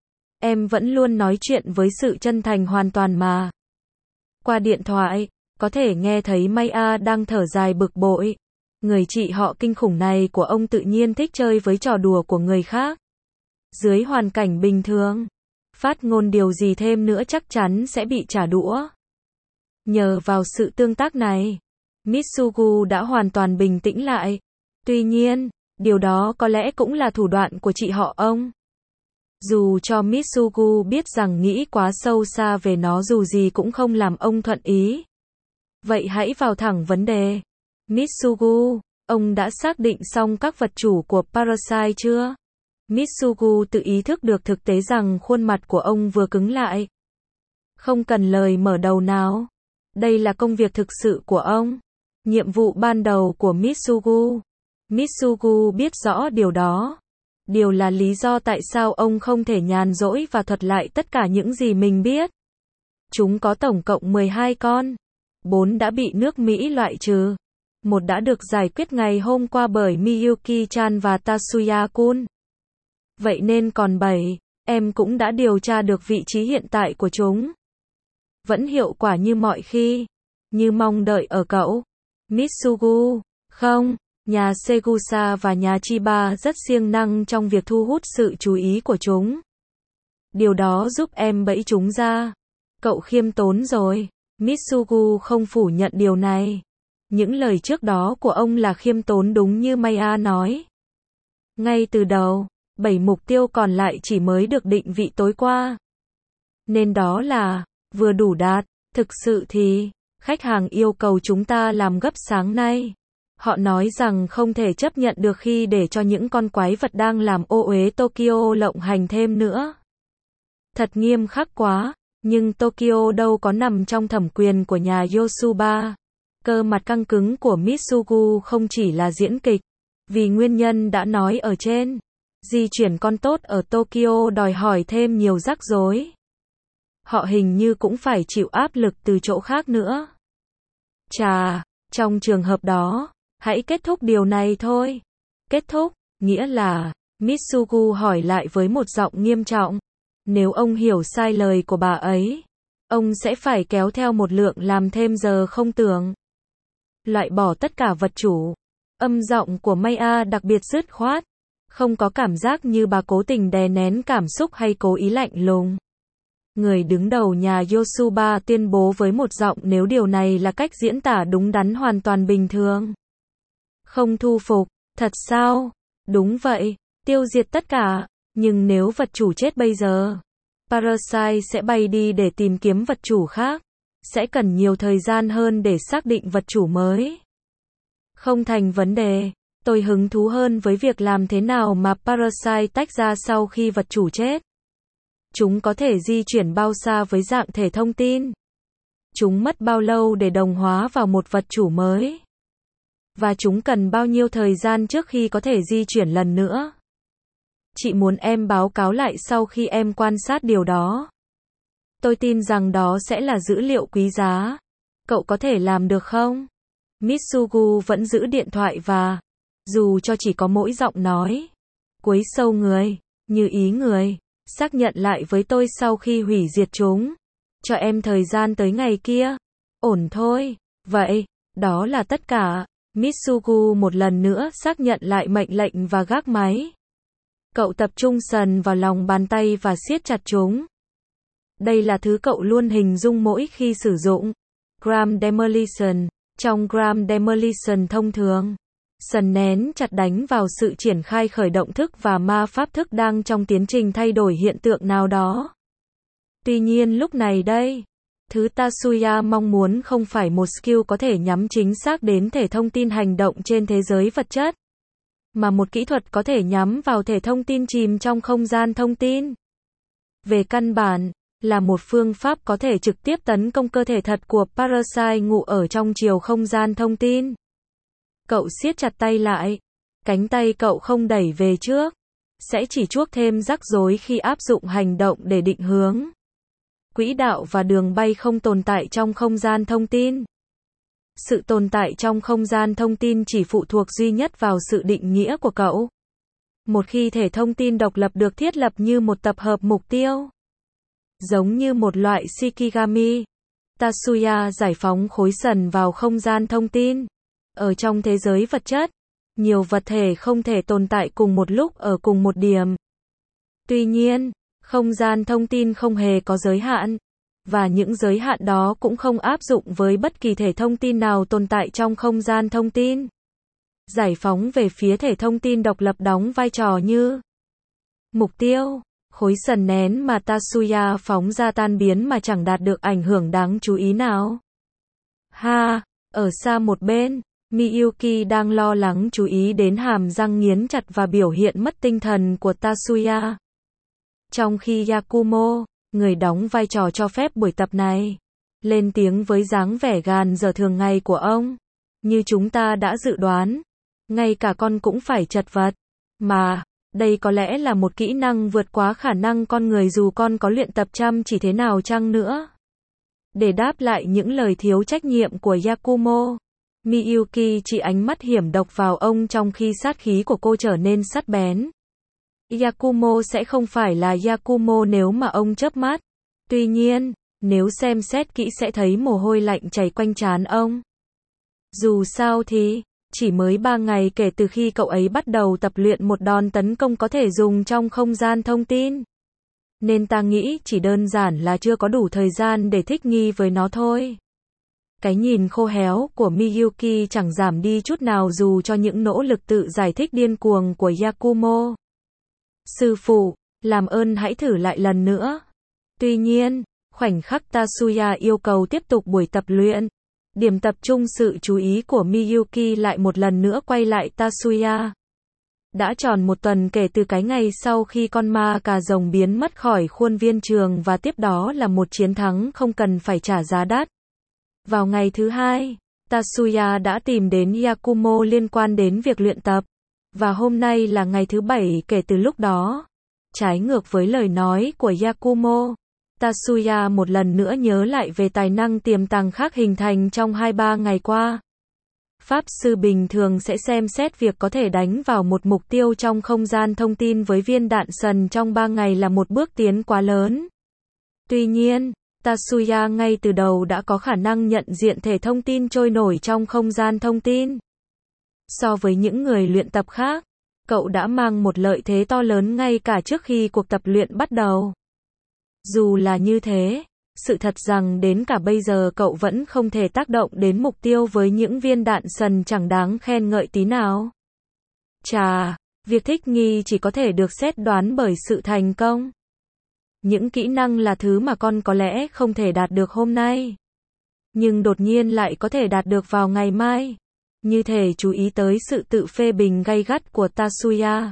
Em vẫn luôn nói chuyện với sự chân thành hoàn toàn mà. Qua điện thoại, có thể nghe thấy Maya đang thở dài bực bội. Người chị họ kinh khủng này của ông tự nhiên thích chơi với trò đùa của người khác. Dưới hoàn cảnh bình thường, phát ngôn điều gì thêm nữa chắc chắn sẽ bị trả đũa. Nhờ vào sự tương tác này, Mitsugu đã hoàn toàn bình tĩnh lại. Tuy nhiên, điều đó có lẽ cũng là thủ đoạn của chị họ ông. Dù cho Mitsugu biết rằng nghĩ quá sâu xa về nó dù gì cũng không làm ông thuận ý. Vậy hãy vào thẳng vấn đề. Mitsugu, ông đã xác định xong các vật chủ của Parasite chưa? Mitsugu tự ý thức được thực tế rằng khuôn mặt của ông vừa cứng lại. Không cần lời mở đầu nào. Đây là công việc thực sự của ông. Nhiệm vụ ban đầu của Mitsugu. Mitsugu biết rõ điều đó. Điều là lý do tại sao ông không thể nhàn rỗi và thuật lại tất cả những gì mình biết. Chúng có tổng cộng 12 con. 4 đã bị nước Mỹ loại trừ. Một đã được giải quyết ngày hôm qua bởi Miyuki-chan và Tatsuya-kun. Vậy nên còn 7, em cũng đã điều tra được vị trí hiện tại của chúng. Vẫn hiệu quả như mọi khi. Như mong đợi ở cậu. Mitsugu, không, nhà Segusa và nhà Chiba rất siêng năng trong việc thu hút sự chú ý của chúng. Điều đó giúp em bẫy chúng ra. Cậu khiêm tốn rồi. Mitsugu không phủ nhận điều này. Những lời trước đó của ông là khiêm tốn đúng như Maya nói. Ngay từ đầu, 7 mục tiêu còn lại chỉ mới được định vị tối qua. Nên đó là, vừa đủ đạt, thực sự thì, khách hàng yêu cầu chúng ta làm gấp sáng nay. Họ nói rằng không thể chấp nhận được khi để cho những con quái vật đang làm ô uế Tokyo lộng hành thêm nữa. Thật nghiêm khắc quá, nhưng Tokyo đâu có nằm trong thẩm quyền của nhà Yosuba. Cơ mặt căng cứng của Mitsugu không chỉ là diễn kịch, vì nguyên nhân đã nói ở trên. Di chuyển con tốt ở Tokyo đòi hỏi thêm nhiều rắc rối. Họ hình như cũng phải chịu áp lực từ chỗ khác nữa. Chà, trong trường hợp đó, hãy kết thúc điều này thôi. Kết thúc, nghĩa là, Mitsugu hỏi lại với một giọng nghiêm trọng. Nếu ông hiểu sai lời của bà ấy, ông sẽ phải kéo theo một lượng làm thêm giờ không tưởng. Loại bỏ tất cả vật chủ. Âm giọng của Maya đặc biệt dứt khoát. Không có cảm giác như bà cố tình đè nén cảm xúc hay cố ý lạnh lùng. Người đứng đầu nhà Yosuba tuyên bố với một giọng nếu điều này là cách diễn tả đúng đắn hoàn toàn bình thường. Không thu phục, thật sao? Đúng vậy, tiêu diệt tất cả, nhưng nếu vật chủ chết bây giờ, Parasite sẽ bay đi để tìm kiếm vật chủ khác. Sẽ cần nhiều thời gian hơn để xác định vật chủ mới. Không thành vấn đề. Tôi hứng thú hơn với việc làm thế nào mà Parasite tách ra sau khi vật chủ chết. Chúng có thể di chuyển bao xa với dạng thể thông tin? Chúng mất bao lâu để đồng hóa vào một vật chủ mới? Và chúng cần bao nhiêu thời gian trước khi có thể di chuyển lần nữa? Chị muốn em báo cáo lại sau khi em quan sát điều đó. Tôi tin rằng đó sẽ là dữ liệu quý giá. Cậu có thể làm được không? Mitsugu vẫn giữ điện thoại và, dù cho chỉ có mỗi giọng nói, quấy sâu người, như ý người, xác nhận lại với tôi sau khi hủy diệt chúng. Cho em thời gian tới ngày kia. Ổn thôi. Vậy, đó là tất cả. Mitsugu một lần nữa xác nhận lại mệnh lệnh và gác máy. Cậu tập trung sần vào lòng bàn tay và siết chặt chúng. Đây là thứ cậu luôn hình dung mỗi khi sử dụng Gram Demolition. Trong Gram Demolition thông thường, sần nén chặt đánh vào sự triển khai khởi động thức và ma pháp thức đang trong tiến trình thay đổi hiện tượng nào đó. Tuy nhiên lúc này đây, thứ Tatsuya mong muốn không phải một skill có thể nhắm chính xác đến thể thông tin hành động trên thế giới vật chất, mà một kỹ thuật có thể nhắm vào thể thông tin chìm trong không gian thông tin. Về căn bản, là một phương pháp có thể trực tiếp tấn công cơ thể thật của Parasite ngụ ở trong chiều không gian thông tin. Cậu siết chặt tay lại. Cánh tay cậu không đẩy về trước. Sẽ chỉ chuốc thêm rắc rối khi áp dụng hành động để định hướng. quỹ đạo và đường bay không tồn tại trong không gian thông tin. Sự tồn tại trong không gian thông tin chỉ phụ thuộc duy nhất vào sự định nghĩa của cậu. Một khi thể thông tin độc lập được thiết lập như một tập hợp mục tiêu, giống như một loại Shikigami, Tatsuya giải phóng khối sần vào không gian thông tin. Ở trong thế giới vật chất, nhiều vật thể không thể tồn tại cùng một lúc ở cùng một điểm. Tuy nhiên, không gian thông tin không hề có giới hạn, và những giới hạn đó cũng không áp dụng với bất kỳ thể thông tin nào tồn tại trong không gian thông tin. Giải phóng về phía thể thông tin độc lập đóng vai trò như mục tiêu. Khối sần nén mà Tatsuya phóng ra tan biến mà chẳng đạt được ảnh hưởng đáng chú ý nào. Ở xa một bên, Miyuki đang lo lắng chú ý đến hàm răng nghiến chặt và biểu hiện mất tinh thần của Tatsuya. Trong khi Yakumo, người đóng vai trò cho phép buổi tập này, lên tiếng với dáng vẻ gàn dở thường ngày của ông. Như chúng ta đã dự đoán, ngay cả con cũng phải chật vật. Mà, đây có lẽ là một kỹ năng vượt quá khả năng con người dù con có luyện tập chăm chỉ thế nào chăng nữa. Để đáp lại những lời thiếu trách nhiệm của Yakumo, Miyuki chỉ ánh mắt hiểm độc vào ông trong khi sát khí của cô trở nên sắc bén. Yakumo sẽ không phải là Yakumo nếu mà ông chớp mắt. Tuy nhiên, nếu xem xét kỹ sẽ thấy mồ hôi lạnh chảy quanh trán ông. Dù sao thì, chỉ mới 3 ngày kể từ khi cậu ấy bắt đầu tập luyện một đòn tấn công có thể dùng trong không gian thông tin. Nên ta nghĩ chỉ đơn giản là chưa có đủ thời gian để thích nghi với nó thôi. Cái nhìn khô héo của Miyuki chẳng giảm đi chút nào dù cho những nỗ lực tự giải thích điên cuồng của Yakumo. Sư phụ, làm ơn hãy thử lại lần nữa. Tuy nhiên, khoảnh khắc Tatsuya yêu cầu tiếp tục buổi tập luyện, điểm tập trung sự chú ý của Miyuki lại một lần nữa quay lại Tatsuya. Đã tròn một tuần kể từ cái ngày sau khi con ma cà rồng biến mất khỏi khuôn viên trường và tiếp đó là một chiến thắng không cần phải trả giá đắt. Vào ngày thứ 2, Tatsuya đã tìm đến Yakumo liên quan đến việc luyện tập. Và hôm nay là ngày thứ 7 kể từ lúc đó. Trái ngược với lời nói của Yakumo, Tatsuya một lần nữa nhớ lại về tài năng tiềm tàng khác hình thành trong 2-3 ngày qua. Pháp sư bình thường sẽ xem xét việc có thể đánh vào một mục tiêu trong không gian thông tin với viên đạn sần trong 3 ngày là một bước tiến quá lớn. Tuy nhiên, Tatsuya ngay từ đầu đã có khả năng nhận diện thể thông tin trôi nổi trong không gian thông tin. So với những người luyện tập khác, cậu đã mang một lợi thế to lớn ngay cả trước khi cuộc tập luyện bắt đầu. Dù là như thế, sự thật rằng đến cả bây giờ cậu vẫn không thể tác động đến mục tiêu với những viên đạn sần chẳng đáng khen ngợi tí nào. Chà, việc thích nghi chỉ có thể được xét đoán bởi sự thành công. Những kỹ năng là thứ mà con có lẽ không thể đạt được hôm nay, nhưng đột nhiên lại có thể đạt được vào ngày mai. Như thể chú ý tới sự tự phê bình gay gắt của Tatsuya,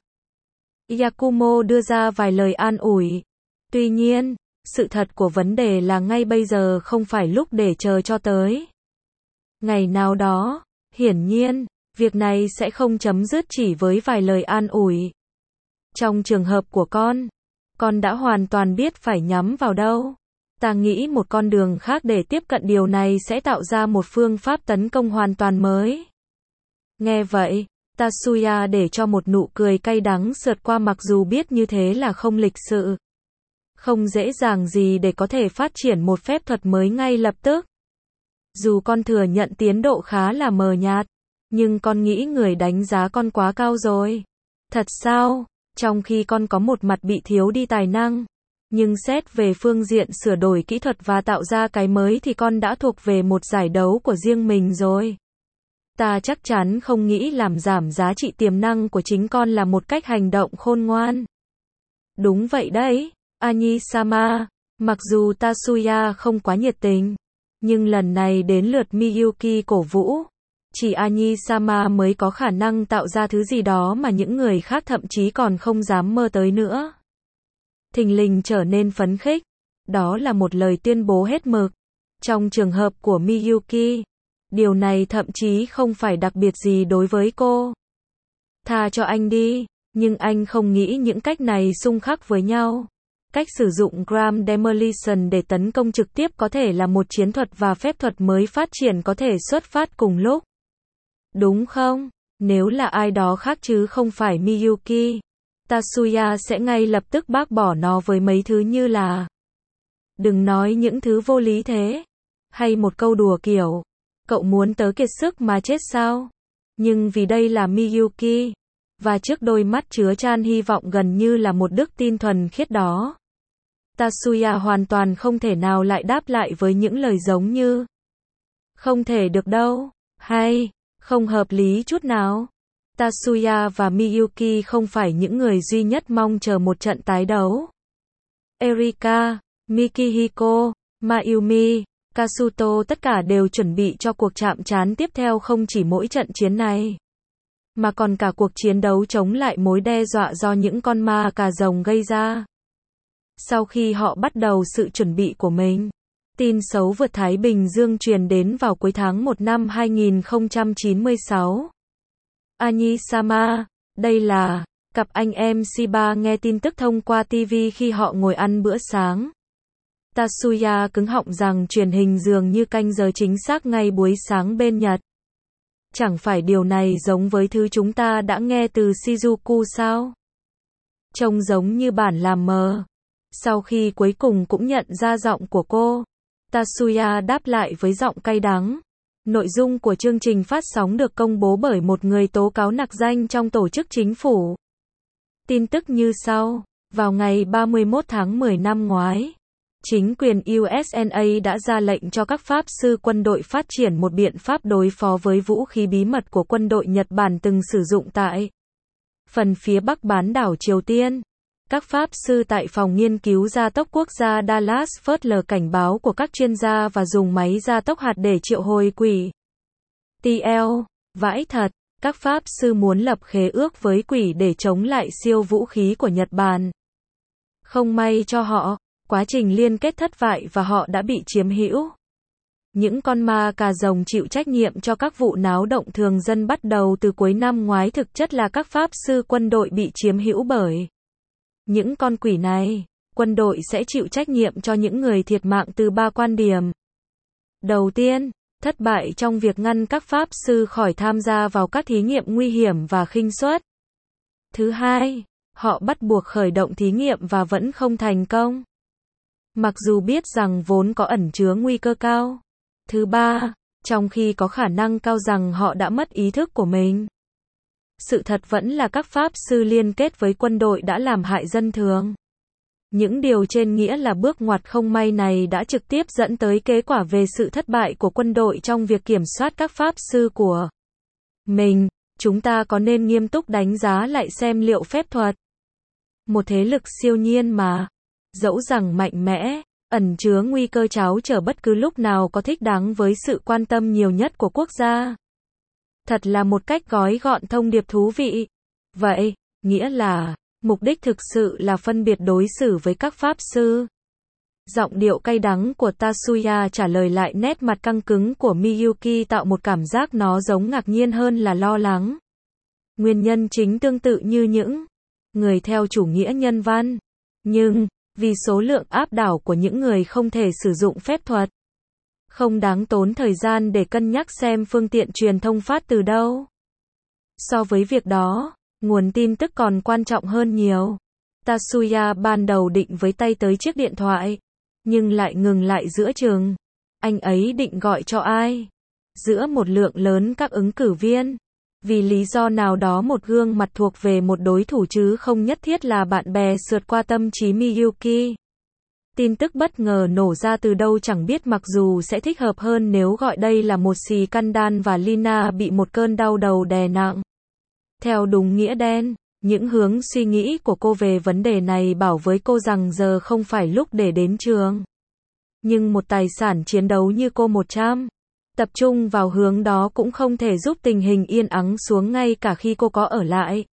Yakumo đưa ra vài lời an ủi. Tuy nhiên, sự thật của vấn đề là ngay bây giờ không phải lúc để chờ cho tới ngày nào đó. Hiển nhiên, việc này sẽ không chấm dứt chỉ với vài lời an ủi. Trong trường hợp của con đã hoàn toàn biết phải nhắm vào đâu. Ta nghĩ một con đường khác để tiếp cận điều này sẽ tạo ra một phương pháp tấn công hoàn toàn mới. Nghe vậy, Tatsuya để cho một nụ cười cay đắng sượt qua mặc dù biết như thế là không lịch sự. Không dễ dàng gì để có thể phát triển một phép thuật mới ngay lập tức. Dù con thừa nhận tiến độ khá là mờ nhạt, nhưng con nghĩ người đánh giá con quá cao rồi. Thật sao? Trong khi con có một mặt bị thiếu đi tài năng, nhưng xét về phương diện sửa đổi kỹ thuật và tạo ra cái mới thì con đã thuộc về một giải đấu của riêng mình rồi. Ta chắc chắn không nghĩ làm giảm giá trị tiềm năng của chính con là một cách hành động khôn ngoan. Đúng vậy đấy, Ani-sama. Mặc dù Tatsuya không quá nhiệt tình, nhưng lần này đến lượt Miyuki cổ vũ. Chỉ Ani-sama mới có khả năng tạo ra thứ gì đó mà những người khác thậm chí còn không dám mơ tới nữa. Thình lình trở nên phấn khích. Đó là một lời tuyên bố hết mực. Trong trường hợp của Miyuki, điều này thậm chí không phải đặc biệt gì đối với cô. Tha cho anh đi, nhưng anh không nghĩ những cách này xung khắc với nhau. Cách sử dụng Gram Demolition để tấn công trực tiếp có thể là một chiến thuật và phép thuật mới phát triển có thể xuất phát cùng lúc. Đúng không? Nếu là ai đó khác chứ không phải Miyuki, Tatsuya sẽ ngay lập tức bác bỏ nó với mấy thứ như là đừng nói những thứ vô lý thế. Hay một câu đùa kiểu, cậu muốn tớ kiệt sức mà chết sao? Nhưng vì đây là Miyuki, và trước đôi mắt chứa chan hy vọng gần như là một đức tin thuần khiết đó, Tatsuya hoàn toàn không thể nào lại đáp lại với những lời giống như không thể được đâu, hay không hợp lý chút nào. Tatsuya và Miyuki không phải những người duy nhất mong chờ một trận tái đấu. Erika, Mikihiko, Mayumi, Kasuto tất cả đều chuẩn bị cho cuộc chạm trán tiếp theo, không chỉ mỗi trận chiến này, mà còn cả cuộc chiến đấu chống lại mối đe dọa do những con ma cà rồng gây ra. Sau khi họ bắt đầu sự chuẩn bị của mình, tin xấu vượt Thái Bình Dương truyền đến vào cuối tháng 1 năm 2096. Annie-sama, đây là cặp anh em C3 nghe tin tức thông qua TV khi họ ngồi ăn bữa sáng. Tatsuya cứng họng rằng truyền hình dường như canh giờ chính xác ngay buổi sáng bên Nhật. Chẳng phải điều này giống với thứ chúng ta đã nghe từ Shizuku sao? Trông giống như bản làm mờ. Sau khi cuối cùng cũng nhận ra giọng của cô, Tatsuya đáp lại với giọng cay đắng. Nội dung của chương trình phát sóng được công bố bởi một người tố cáo nặc danh trong tổ chức chính phủ. Tin tức như sau, vào ngày 31 tháng 10 năm ngoái, chính quyền USA đã ra lệnh cho các pháp sư quân đội phát triển một biện pháp đối phó với vũ khí bí mật của quân đội Nhật Bản từng sử dụng tại phần phía bắc bán đảo Triều Tiên. Các pháp sư tại phòng nghiên cứu gia tốc quốc gia Dallas phớt lờ cảnh báo của các chuyên gia và dùng máy gia tốc hạt để triệu hồi quỷ. TL, vãi thật, các pháp sư muốn lập khế ước với quỷ để chống lại siêu vũ khí của Nhật Bản. Không may cho họ, quá trình liên kết thất bại và họ đã bị chiếm hữu. Những con ma cà rồng chịu trách nhiệm cho các vụ náo động thường dân bắt đầu từ cuối năm ngoái thực chất là các pháp sư quân đội bị chiếm hữu bởi những con quỷ này. Quân đội sẽ chịu trách nhiệm cho những người thiệt mạng từ 3 quan điểm. Đầu tiên, thất bại trong việc ngăn các pháp sư khỏi tham gia vào các thí nghiệm nguy hiểm và khinh suất. Thứ hai, họ bắt buộc khởi động thí nghiệm và vẫn không thành công, mặc dù biết rằng vốn có ẩn chứa nguy cơ cao. Thứ ba, trong khi có khả năng cao rằng họ đã mất ý thức của mình. Sự thật vẫn là các pháp sư liên kết với quân đội đã làm hại dân thường. Những điều trên nghĩa là bước ngoặt không may này đã trực tiếp dẫn tới kết quả về sự thất bại của quân đội trong việc kiểm soát các pháp sư của mình. Chúng ta có nên nghiêm túc đánh giá lại xem liệu phép thuật, một thế lực siêu nhiên mà, dẫu rằng mạnh mẽ, ẩn chứa nguy cơ tráo trở bất cứ lúc nào có thích đáng với sự quan tâm nhiều nhất của quốc gia. Thật là một cách gói gọn thông điệp thú vị. Vậy, nghĩa là, mục đích thực sự là phân biệt đối xử với các pháp sư. Giọng điệu cay đắng của Tatsuya trả lời lại nét mặt căng cứng của Miyuki tạo một cảm giác nó giống ngạc nhiên hơn là lo lắng. Nguyên nhân chính tương tự như những người theo chủ nghĩa nhân văn. Nhưng, vì số lượng áp đảo của những người không thể sử dụng phép thuật, không đáng tốn thời gian để cân nhắc xem phương tiện truyền thông phát từ đâu. So với việc đó, nguồn tin tức còn quan trọng hơn nhiều. Tatsuya ban đầu định với tay tới chiếc điện thoại, nhưng lại ngừng lại giữa chừng. Anh ấy định gọi cho ai? Giữa một lượng lớn các ứng cử viên. Vì lý do nào đó một gương mặt thuộc về một đối thủ chứ không nhất thiết là bạn bè sượt qua tâm trí Miyuki. Tin tức bất ngờ nổ ra từ đâu chẳng biết, mặc dù sẽ thích hợp hơn nếu gọi đây là một scandal và Lina bị một cơn đau đầu đè nặng. Theo đúng nghĩa đen, những hướng suy nghĩ của cô về vấn đề này bảo với cô rằng giờ không phải lúc để đến trường. Nhưng một tài sản chiến đấu như cô 100, tập trung vào hướng đó cũng không thể giúp tình hình yên ắng xuống ngay cả khi cô có ở lại.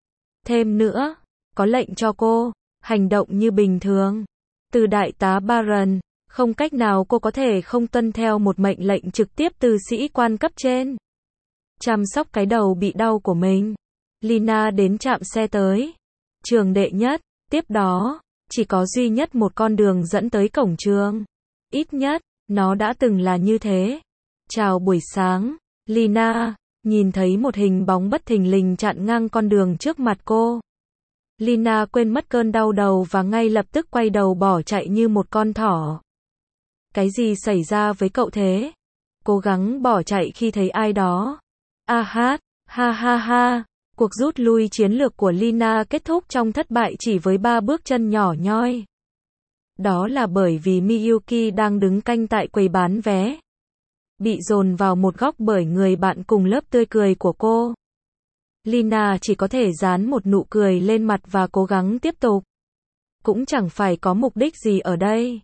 Thêm nữa, có lệnh cho cô hành động như bình thường từ đại tá Baron, không cách nào cô có thể không tuân theo một mệnh lệnh trực tiếp từ sĩ quan cấp trên. Chăm sóc cái đầu bị đau của mình, Lina đến trạm xe tới trường đệ nhất. Tiếp đó, chỉ có duy nhất một con đường dẫn tới cổng trường. Ít nhất, nó đã từng là như thế. Chào buổi sáng, Lina, nhìn thấy một hình bóng bất thình lình chặn ngang con đường trước mặt cô. Lina quên mất cơn đau đầu và ngay lập tức quay đầu bỏ chạy như một con thỏ. Cái gì xảy ra với cậu thế? Cố gắng bỏ chạy khi thấy ai đó. Ha ha ha. Cuộc rút lui chiến lược của Lina kết thúc trong thất bại chỉ với 3 bước chân nhỏ nhoi. Đó là bởi vì Miyuki đang đứng canh tại quầy bán vé. Bị dồn vào một góc bởi người bạn cùng lớp tươi cười của cô. Lina chỉ có thể dán một nụ cười lên mặt và cố gắng tiếp tục. Cũng chẳng phải có mục đích gì ở đây.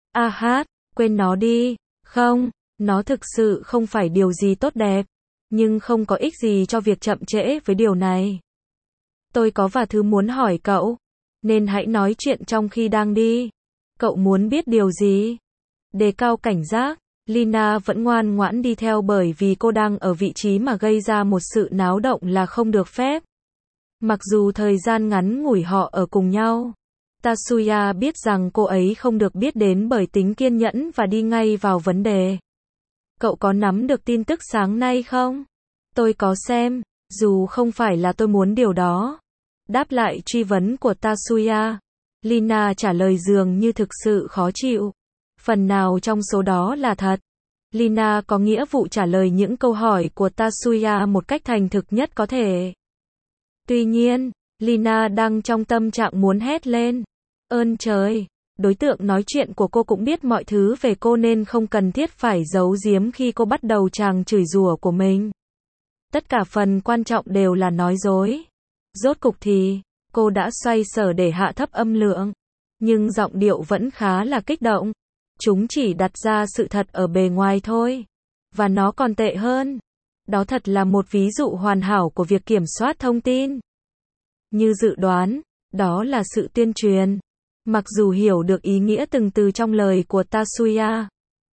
Quên nó đi. Không, nó thực sự không phải điều gì tốt đẹp. Nhưng không có ích gì cho việc chậm trễ với điều này. Tôi có vài thứ muốn hỏi cậu. Nên hãy nói chuyện trong khi đang đi. Cậu muốn biết điều gì? Đề cao cảnh giác. Lina vẫn ngoan ngoãn đi theo bởi vì cô đang ở vị trí mà gây ra một sự náo động là không được phép. Mặc dù thời gian ngắn ngủi họ ở cùng nhau. Tatsuya biết rằng cô ấy không được biết đến bởi tính kiên nhẫn và đi ngay vào vấn đề. Cậu có nắm được tin tức sáng nay không? Tôi có xem, dù không phải là tôi muốn điều đó. Đáp lại truy vấn của Tatsuya, Lina trả lời dường như thực sự khó chịu. Phần nào trong số đó là thật? Lina có nghĩa vụ trả lời những câu hỏi của Tatsuya một cách thành thực nhất có thể. Tuy nhiên, Lina đang trong tâm trạng muốn hét lên. Ơn trời! Đối tượng nói chuyện của cô cũng biết mọi thứ về cô nên không cần thiết phải giấu giếm khi cô bắt đầu tràng chửi rủa của mình. Tất cả phần quan trọng đều là nói dối. Rốt cục thì, cô đã xoay sở để hạ thấp âm lượng. Nhưng giọng điệu vẫn khá là kích động. Chúng chỉ đặt ra sự thật ở bề ngoài thôi. Và nó còn tệ hơn. Đó thật là một ví dụ hoàn hảo của việc kiểm soát thông tin. Như dự đoán, đó là sự tuyên truyền. Mặc dù hiểu được ý nghĩa từng từ trong lời của Tatsuya,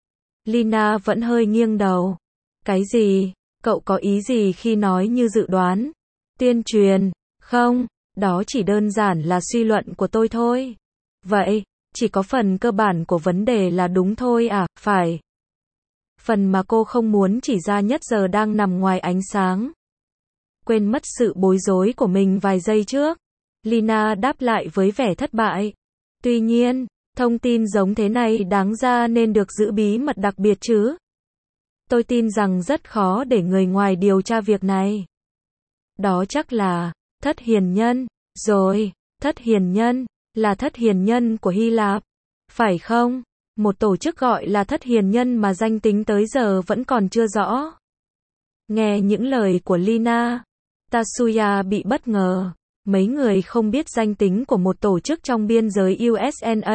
Lina vẫn hơi nghiêng đầu. Cái gì? Cậu có ý gì khi nói như dự đoán? Tuyên truyền? Không, đó chỉ đơn giản là suy luận của tôi thôi. Vậy, chỉ có phần cơ bản của vấn đề là đúng thôi à, phải. Phần mà cô không muốn chỉ ra nhất giờ đang nằm ngoài ánh sáng. Quên mất sự bối rối của mình vài giây trước. Lina đáp lại với vẻ thất bại. Tuy nhiên, thông tin giống thế này đáng ra nên được giữ bí mật đặc biệt chứ. Tôi tin rằng rất khó để người ngoài điều tra việc này. Đó chắc là Thất Hiền Nhân, rồi, Thất Hiền Nhân, là Thất Hiền Nhân của Hy Lạp, phải không? Một tổ chức gọi là Thất Hiền Nhân mà danh tính tới giờ vẫn còn chưa rõ. Nghe những lời của Lina, Tatsuya bị bất ngờ. Mấy người không biết danh tính của một tổ chức trong biên giới USNA.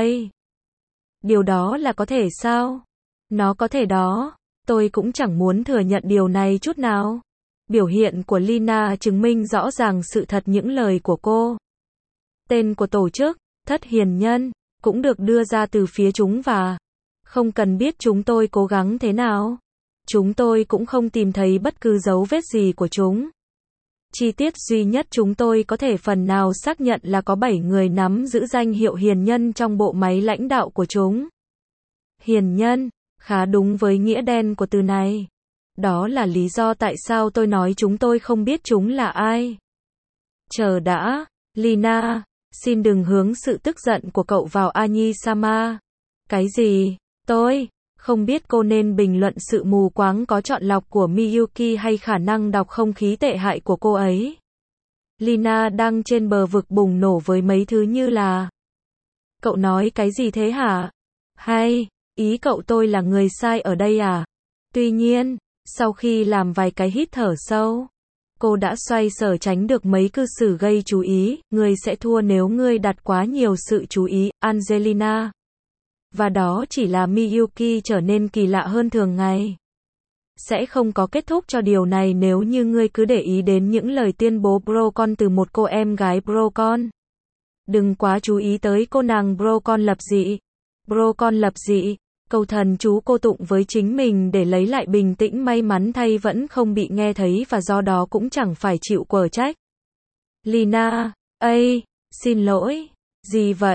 Điều đó là có thể sao? Nó có thể đó. Tôi cũng chẳng muốn thừa nhận điều này chút nào. Biểu hiện của Lina chứng minh rõ ràng sự thật những lời của cô. Tên của tổ chức, Thất Hiền Nhân, cũng được đưa ra từ phía chúng và không cần biết chúng tôi cố gắng thế nào. Chúng tôi cũng không tìm thấy bất cứ dấu vết gì của chúng. Chi tiết duy nhất chúng tôi có thể phần nào xác nhận là có 7 người nắm giữ danh hiệu hiền nhân trong bộ máy lãnh đạo của chúng. Hiền nhân, khá đúng với nghĩa đen của từ này. Đó là lý do tại sao tôi nói chúng tôi không biết chúng là ai. Chờ đã, Lina, xin đừng hướng sự tức giận của cậu vào Anyi-sama. Cái gì? Tôi không biết cô nên bình luận sự mù quáng có chọn lọc của Miyuki hay khả năng đọc không khí tệ hại của cô ấy. Lina đang trên bờ vực bùng nổ với mấy thứ như là: cậu nói cái gì thế hả? Hay, ý cậu tôi là người sai ở đây à? Tuy nhiên, sau khi làm vài cái hít thở sâu, cô đã xoay sở tránh được mấy cư xử gây chú ý. Ngươi sẽ thua nếu ngươi đặt quá nhiều sự chú ý, Angelina. Và đó chỉ là Miyuki trở nên kỳ lạ hơn thường ngày. Sẽ không có kết thúc cho điều này nếu như ngươi cứ để ý đến những lời tuyên bố Brocon từ một cô em gái Brocon. Đừng quá chú ý tới cô nàng Brocon lập dị. Brocon lập dị, cầu thần chú cô tụng với chính mình để lấy lại bình tĩnh, may mắn thay vẫn không bị nghe thấy và do đó cũng chẳng phải chịu quở trách. Lina, xin lỗi. Gì vậy?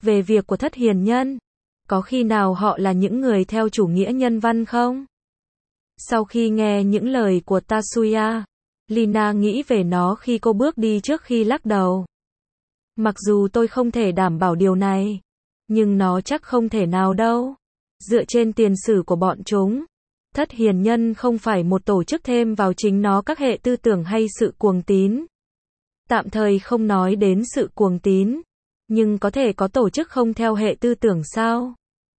về việc của thất hiền nhân. Có khi nào họ là những người theo chủ nghĩa nhân văn không? Sau khi nghe những lời của Tatsuya, Lina nghĩ về nó khi cô bước đi trước khi lắc đầu. Mặc dù tôi không thể đảm bảo điều này, nhưng nó chắc không thể nào đâu. Dựa trên tiền sử của bọn chúng, thất hiền nhân không phải một tổ chức thêm vào chính nó các hệ tư tưởng hay sự cuồng tín. Tạm thời không nói đến sự cuồng tín, nhưng có thể có tổ chức không theo hệ tư tưởng sao?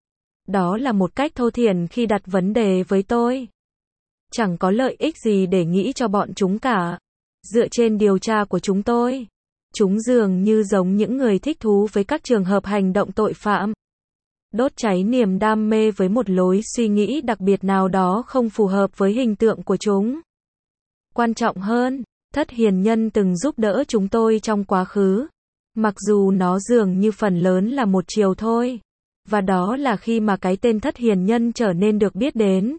Đó là một cách thô thiển khi đặt vấn đề với tôi. Chẳng có lợi ích gì để nghĩ cho bọn chúng cả. Dựa trên điều tra của chúng tôi, chúng dường như giống những người thích thú với các trường hợp hành động tội phạm. Đốt cháy niềm đam mê với một lối suy nghĩ đặc biệt nào đó không phù hợp với hình tượng của chúng. Quan trọng hơn, thất hiền nhân từng giúp đỡ chúng tôi trong quá khứ. Mặc dù nó dường như phần lớn là một chiều thôi. Và đó là khi mà cái tên thất hiền nhân trở nên được biết đến.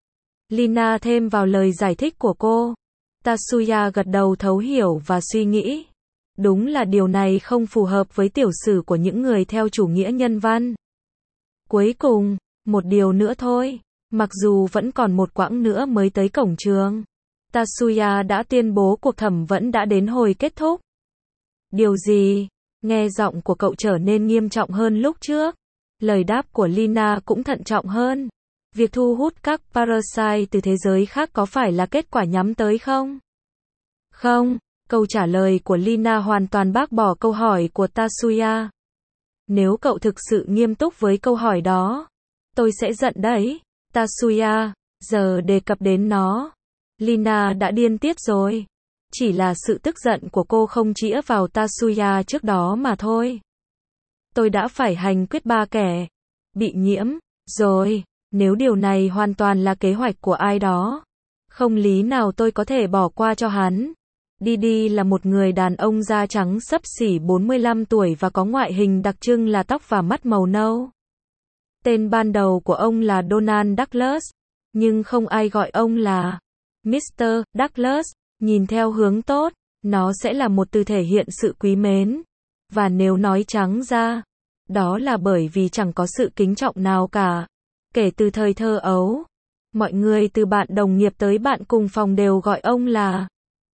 Lina thêm vào lời giải thích của cô. Tatsuya gật đầu thấu hiểu và suy nghĩ. Đúng là điều này không phù hợp với tiểu sử của những người theo chủ nghĩa nhân văn. Cuối cùng, một điều nữa thôi. Mặc dù vẫn còn một quãng nữa mới tới cổng trường, Tatsuya đã tuyên bố cuộc thẩm vấn đã đến hồi kết thúc. Điều gì? Nghe giọng của cậu trở nên nghiêm trọng hơn lúc trước. Lời đáp của Lina cũng thận trọng hơn. Việc thu hút các parasite từ thế giới khác có phải là kết quả nhắm tới không? Không, câu trả lời của Lina hoàn toàn bác bỏ câu hỏi của Tatsuya. Nếu cậu thực sự nghiêm túc với câu hỏi đó, tôi sẽ giận đấy. Tatsuya, giờ đề cập đến nó, Lina đã điên tiết rồi. Chỉ là sự tức giận của cô không chĩa vào Tatsuya trước đó mà thôi. Tôi đã phải hành quyết 3 kẻ bị nhiễm rồi. Nếu điều này hoàn toàn là kế hoạch của ai đó, không lý nào tôi có thể bỏ qua cho hắn. Didi là một người đàn ông da trắng xấp xỉ 45 tuổi và có ngoại hình đặc trưng là tóc và mắt màu nâu. Tên ban đầu của ông là Donald Douglas, nhưng không ai gọi ông là Mr. Douglas. Nhìn theo hướng tốt, nó sẽ là một từ thể hiện sự quý mến. Và nếu nói trắng ra, đó là bởi vì chẳng có sự kính trọng nào cả. Kể từ thời thơ ấu, mọi người từ bạn đồng nghiệp tới bạn cùng phòng đều gọi ông là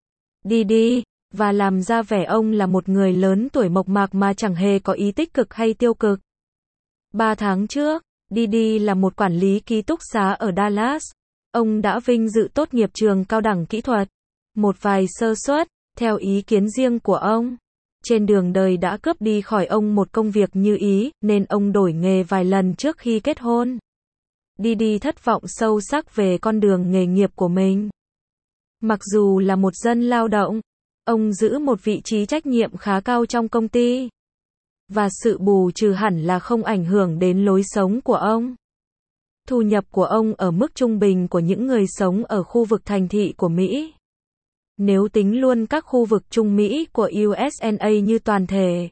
Didi, và làm ra vẻ ông là một người lớn tuổi mộc mạc mà chẳng hề có ý tích cực hay tiêu cực. 3 tháng trước, Didi là một quản lý ký túc xá ở Dallas. Ông đã vinh dự tốt nghiệp trường cao đẳng kỹ thuật. Một vài sơ suất, theo ý kiến riêng của ông, trên đường đời đã cướp đi khỏi ông một công việc như ý, nên ông đổi nghề vài lần trước khi kết hôn. Didi thất vọng sâu sắc về con đường nghề nghiệp của mình. Mặc dù là một dân lao động, ông giữ một vị trí trách nhiệm khá cao trong công ty. Và sự bù trừ hẳn là không ảnh hưởng đến lối sống của ông. Thu nhập của ông ở mức trung bình của những người sống ở khu vực thành thị của Mỹ. Nếu tính luôn các khu vực Trung Mỹ của USA như toàn thể,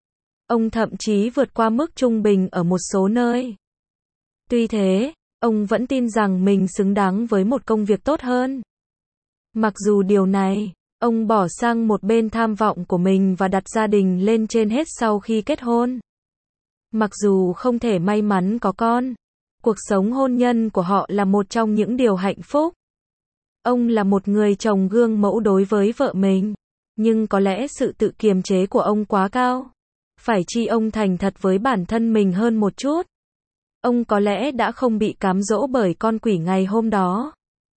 ông thậm chí vượt qua mức trung bình ở một số nơi. Tuy thế, ông vẫn tin rằng mình xứng đáng với một công việc tốt hơn. Mặc dù điều này, ông bỏ sang một bên tham vọng của mình và đặt gia đình lên trên hết sau khi kết hôn. Mặc dù không thể may mắn có con, cuộc sống hôn nhân của họ là một trong những điều hạnh phúc. Ông là một người chồng gương mẫu đối với vợ mình, nhưng có lẽ sự tự kiềm chế của ông quá cao. Phải chi ông thành thật với bản thân mình hơn một chút. Ông có lẽ đã không bị cám dỗ bởi con quỷ ngày hôm đó.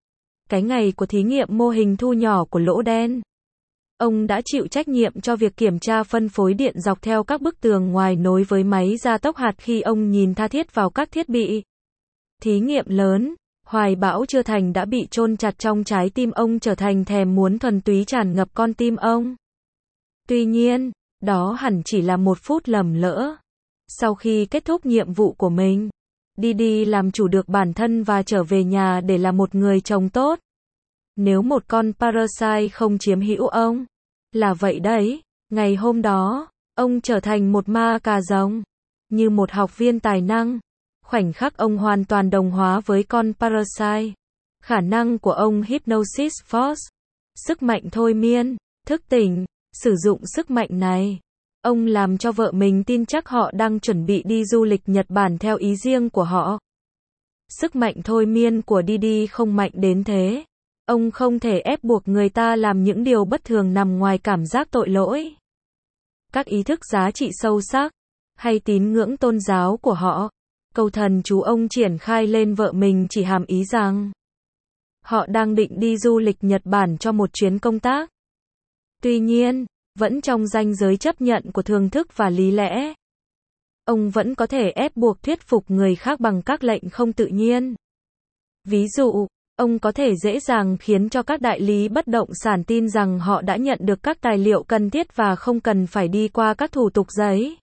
Cái ngày của thí nghiệm mô hình thu nhỏ của lỗ đen. Ông đã chịu trách nhiệm cho việc kiểm tra phân phối điện dọc theo các bức tường ngoài nối với máy gia tốc hạt khi ông nhìn tha thiết vào các thiết bị. Thí nghiệm lớn, hoài bão chưa thành đã bị chôn chặt trong trái tim ông trở thành thèm muốn thuần túy tràn ngập con tim ông. Tuy nhiên, đó hẳn chỉ là một phút lầm lỡ. Sau khi kết thúc nhiệm vụ của mình, Didi làm chủ được bản thân và trở về nhà để là một người chồng tốt. Nếu một con parasite không chiếm hữu ông, là vậy đấy. Ngày hôm đó, ông trở thành một ma cà rồng, như một học viên tài năng. Khoảnh khắc ông hoàn toàn đồng hóa với con parasite. Khả năng của ông Hypnosis Force, sức mạnh thôi miên, thức tỉnh, sử dụng sức mạnh này. Ông làm cho vợ mình tin chắc họ đang chuẩn bị đi du lịch Nhật Bản theo ý riêng của họ. Sức mạnh thôi miên của Didi không mạnh đến thế. Ông không thể ép buộc người ta làm những điều bất thường nằm ngoài cảm giác tội lỗi. Các ý thức giá trị sâu sắc, hay tín ngưỡng tôn giáo của họ. Câu thần chú ông triển khai lên vợ mình chỉ hàm ý rằng họ đang định đi du lịch Nhật Bản cho một chuyến công tác. Tuy nhiên, vẫn trong ranh giới chấp nhận của thường thức và lý lẽ. Ông vẫn có thể ép buộc thuyết phục người khác bằng các lệnh không tự nhiên. Ví dụ, ông có thể dễ dàng khiến cho các đại lý bất động sản tin rằng họ đã nhận được các tài liệu cần thiết và không cần phải đi qua các thủ tục giấy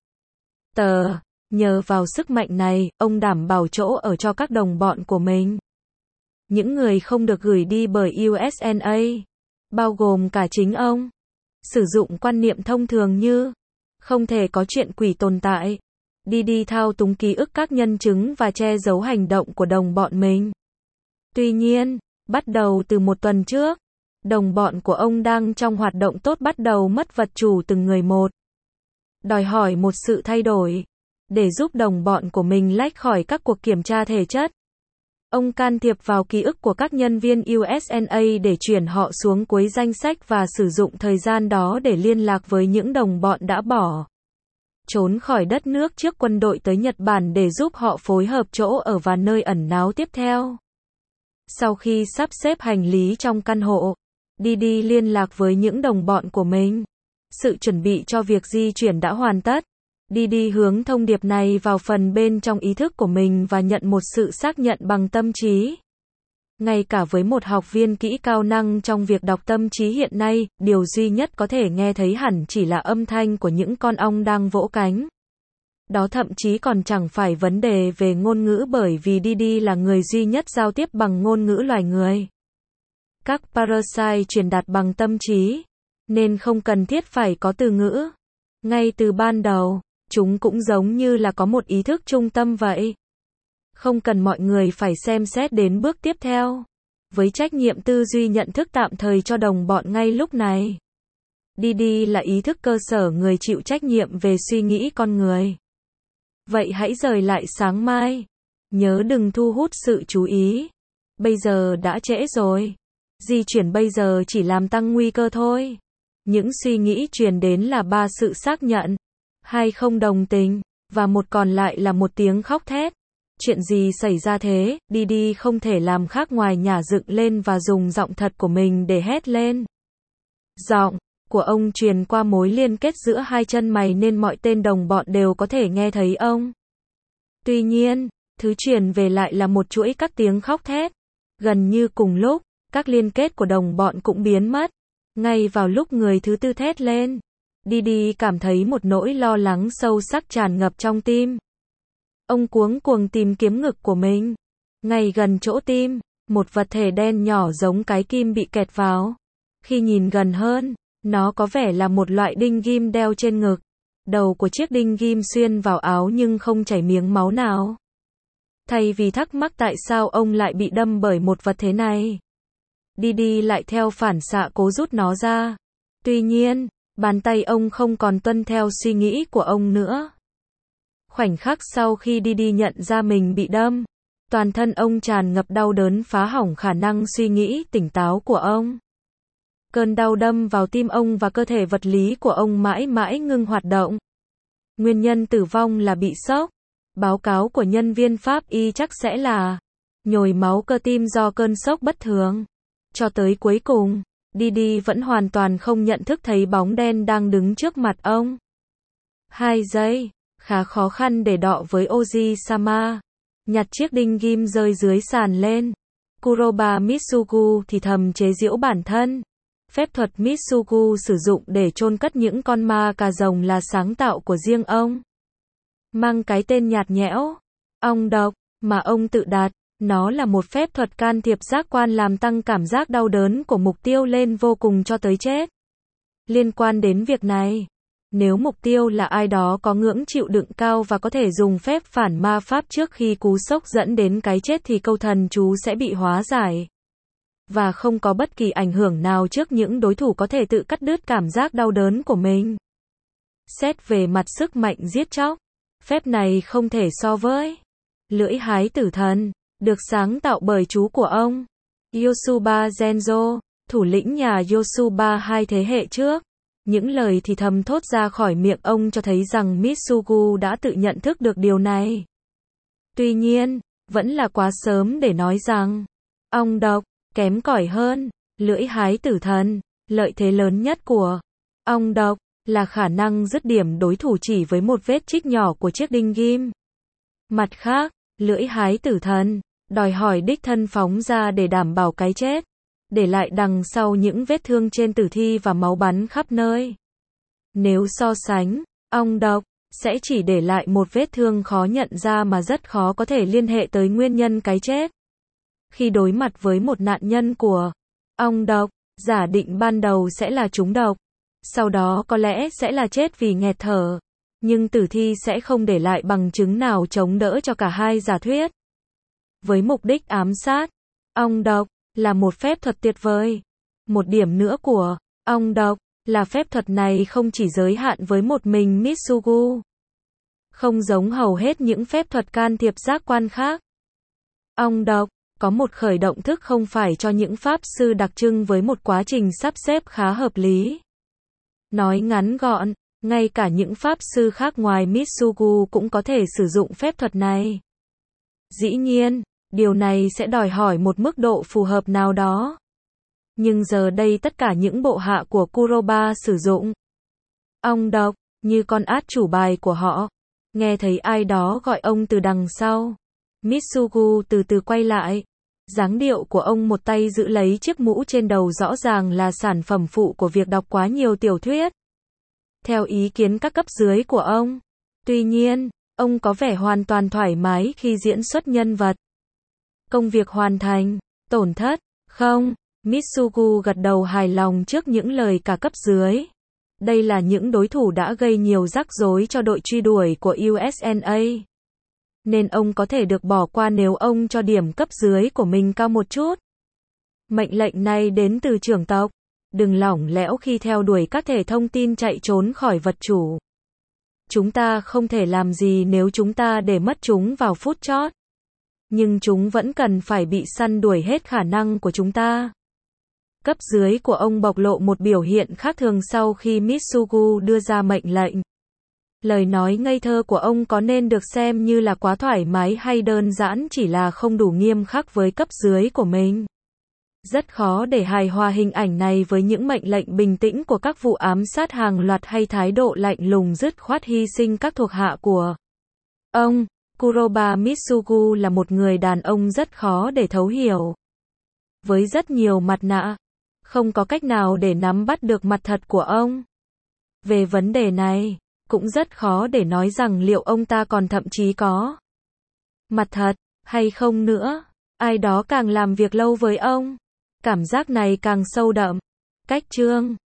tờ. Nhờ vào sức mạnh này, ông đảm bảo chỗ ở cho các đồng bọn của mình. Những người không được gửi đi bởi USNA, bao gồm cả chính ông, sử dụng quan niệm thông thường như không thể có chuyện quỷ tồn tại. Didi thao túng ký ức các nhân chứng và che giấu hành động của đồng bọn mình. Tuy nhiên, bắt đầu từ một tuần trước, đồng bọn của ông đang trong hoạt động tốt bắt đầu mất vật chủ từng người một. Đòi hỏi một sự thay đổi. Để giúp đồng bọn của mình lách khỏi các cuộc kiểm tra thể chất, ông can thiệp vào ký ức của các nhân viên USNA để chuyển họ xuống cuối danh sách và sử dụng thời gian đó để liên lạc với những đồng bọn đã bỏ trốn khỏi đất nước trước quân đội tới Nhật Bản để giúp họ phối hợp chỗ ở và nơi ẩn náu tiếp theo. Sau khi sắp xếp hành lý trong căn hộ, Didi liên lạc với những đồng bọn của mình. Sự chuẩn bị cho việc di chuyển đã hoàn tất. Didi hướng thông điệp này vào phần bên trong ý thức của mình và nhận một sự xác nhận bằng tâm trí. Ngay cả với một học viên kỹ cao năng trong việc đọc tâm trí hiện nay, điều duy nhất có thể nghe thấy hẳn chỉ là âm thanh của những con ong đang vỗ cánh. Đó thậm chí còn chẳng phải vấn đề về ngôn ngữ bởi vì Didi là người duy nhất giao tiếp bằng ngôn ngữ loài người. Các parasite truyền đạt bằng tâm trí, nên không cần thiết phải có từ ngữ. Ngay từ ban đầu, chúng cũng giống như là có một ý thức trung tâm vậy. Không cần mọi người phải xem xét đến bước tiếp theo. Với trách nhiệm tư duy nhận thức tạm thời cho đồng bọn ngay lúc này. Didi là ý thức cơ sở người chịu trách nhiệm về suy nghĩ con người. Vậy hãy rời lại sáng mai. Nhớ đừng thu hút sự chú ý. Bây giờ đã trễ rồi. Di chuyển bây giờ chỉ làm tăng nguy cơ thôi. Những suy nghĩ truyền đến là 3 sự xác nhận, 2 không đồng tình, và 1 còn lại là một tiếng khóc thét. Chuyện gì xảy ra thế? Didi không thể làm khác ngoài nhả dựng lên và dùng giọng thật của mình để hét lên. Giọng của ông truyền qua mối liên kết giữa hai chân mày nên mọi tên đồng bọn đều có thể nghe thấy ông. Tuy nhiên, thứ truyền về lại là một chuỗi các tiếng khóc thét. Gần như cùng lúc, các liên kết của đồng bọn cũng biến mất. Ngay vào lúc người thứ tư thét lên, Didi cảm thấy một nỗi lo lắng sâu sắc tràn ngập trong tim. Ông cuống cuồng tìm kiếm ngực của mình. Ngay gần chỗ tim, một vật thể đen nhỏ giống cái kim bị kẹt vào. Khi nhìn gần hơn, nó có vẻ là một loại đinh ghim đeo trên ngực. Đầu của chiếc đinh ghim xuyên vào áo nhưng không chảy miếng máu nào. Thay vì thắc mắc tại sao ông lại bị đâm bởi một vật thế này, Didi lại theo phản xạ cố rút nó ra. Tuy nhiên, bàn tay ông không còn tuân theo suy nghĩ của ông nữa. Khoảnh khắc sau khi Didi nhận ra mình bị đâm, toàn thân ông tràn ngập đau đớn phá hỏng khả năng suy nghĩ tỉnh táo của ông. Cơn đau đâm vào tim ông và cơ thể vật lý của ông mãi mãi ngưng hoạt động. Nguyên nhân tử vong là bị sốc. Báo cáo của nhân viên pháp y chắc sẽ là nhồi máu cơ tim do cơn sốc bất thường. Cho tới cuối cùng, Didi vẫn hoàn toàn không nhận thức thấy bóng đen đang đứng trước mặt ông. 2 giây, khá khó khăn để đọ với Oji-sama. Nhặt chiếc đinh ghim rơi dưới sàn lên. Kuroba Mitsugu thì thầm chế giễu bản thân. Phép thuật Mitsugu sử dụng để chôn cất những con ma cà rồng là sáng tạo của riêng ông. Mang cái tên nhạt nhẽo, ong độc, mà ông tự đặt. Nó là một phép thuật can thiệp giác quan làm tăng cảm giác đau đớn của mục tiêu lên vô cùng cho tới chết. Liên quan đến việc này, nếu mục tiêu là ai đó có ngưỡng chịu đựng cao và có thể dùng phép phản ma pháp trước khi cú sốc dẫn đến cái chết thì câu thần chú sẽ bị hóa giải. Và không có bất kỳ ảnh hưởng nào trước những đối thủ có thể tự cắt đứt cảm giác đau đớn của mình. Xét về mặt sức mạnh giết chóc, phép này không thể so với lưỡi hái tử thần, được sáng tạo bởi chú của ông, Yosuba Genzo, thủ lĩnh nhà Yosuba 2 thế hệ trước. Những lời thì thầm thốt ra khỏi miệng ông cho thấy rằng Mitsugu đã tự nhận thức được điều này. Tuy nhiên, vẫn là quá sớm để nói rằng ong độc kém cỏi hơn lưỡi hái tử thần. Lợi thế lớn nhất của ong độc là khả năng dứt điểm đối thủ chỉ với một vết chích nhỏ của chiếc đinh ghim. Mặt khác, lưỡi hái tử thần đòi hỏi đích thân phóng ra để đảm bảo cái chết, để lại đằng sau những vết thương trên tử thi và máu bắn khắp nơi. Nếu so sánh, ong độc sẽ chỉ để lại một vết thương khó nhận ra mà rất khó có thể liên hệ tới nguyên nhân cái chết. Khi đối mặt với một nạn nhân của ong độc, giả định ban đầu sẽ là trúng độc, sau đó có lẽ sẽ là chết vì nghẹt thở, nhưng tử thi sẽ không để lại bằng chứng nào chống đỡ cho cả hai giả thuyết. Với mục đích ám sát, ong độc là một phép thuật tuyệt vời. Một điểm nữa của ong độc là phép thuật này không chỉ giới hạn với một mình Mitsugu. Không giống hầu hết những phép thuật can thiệp giác quan khác. Ong độc có một khởi động thức không phải cho những pháp sư đặc trưng với một quá trình sắp xếp khá hợp lý. Nói ngắn gọn, ngay cả những pháp sư khác ngoài Mitsugu cũng có thể sử dụng phép thuật này. Dĩ nhiên, điều này sẽ đòi hỏi một mức độ phù hợp nào đó. Nhưng giờ đây tất cả những bộ hạ của Kuroba sử dụng ong độc như con át chủ bài của họ. Nghe thấy ai đó gọi ông từ đằng sau, Mitsugu từ từ quay lại. Dáng điệu của ông một tay giữ lấy chiếc mũ trên đầu rõ ràng là sản phẩm phụ của việc đọc quá nhiều tiểu thuyết. Theo ý kiến các cấp dưới của ông. Tuy nhiên, ông có vẻ hoàn toàn thoải mái khi diễn xuất nhân vật. Công việc hoàn thành, tổn thất, không. Mitsugu gật đầu hài lòng trước những lời cả cấp dưới. Đây là những đối thủ đã gây nhiều rắc rối cho đội truy đuổi của USNA. Nên ông có thể được bỏ qua nếu ông cho điểm cấp dưới của mình cao một chút. Mệnh lệnh này đến từ trưởng tộc. Đừng lỏng lẻo khi theo đuổi các thể thông tin chạy trốn khỏi vật chủ. Chúng ta không thể làm gì nếu chúng ta để mất chúng vào phút chót. Nhưng chúng vẫn cần phải bị săn đuổi hết khả năng của chúng ta. Cấp dưới của ông bộc lộ một biểu hiện khác thường sau khi Mitsugu đưa ra mệnh lệnh. Lời nói ngây thơ của ông có nên được xem như là quá thoải mái hay đơn giản chỉ là không đủ nghiêm khắc với cấp dưới của mình? Rất khó để hài hòa hình ảnh này với những mệnh lệnh bình tĩnh của các vụ ám sát hàng loạt hay thái độ lạnh lùng dứt khoát hy sinh các thuộc hạ của ông. Kuroba Mitsugu là một người đàn ông rất khó để thấu hiểu. Với rất nhiều mặt nạ, không có cách nào để nắm bắt được mặt thật của ông. Về vấn đề này, cũng rất khó để nói rằng liệu ông ta còn thậm chí có mặt thật hay không nữa. Ai đó càng làm việc lâu với ông, cảm giác này càng sâu đậm. Cách chương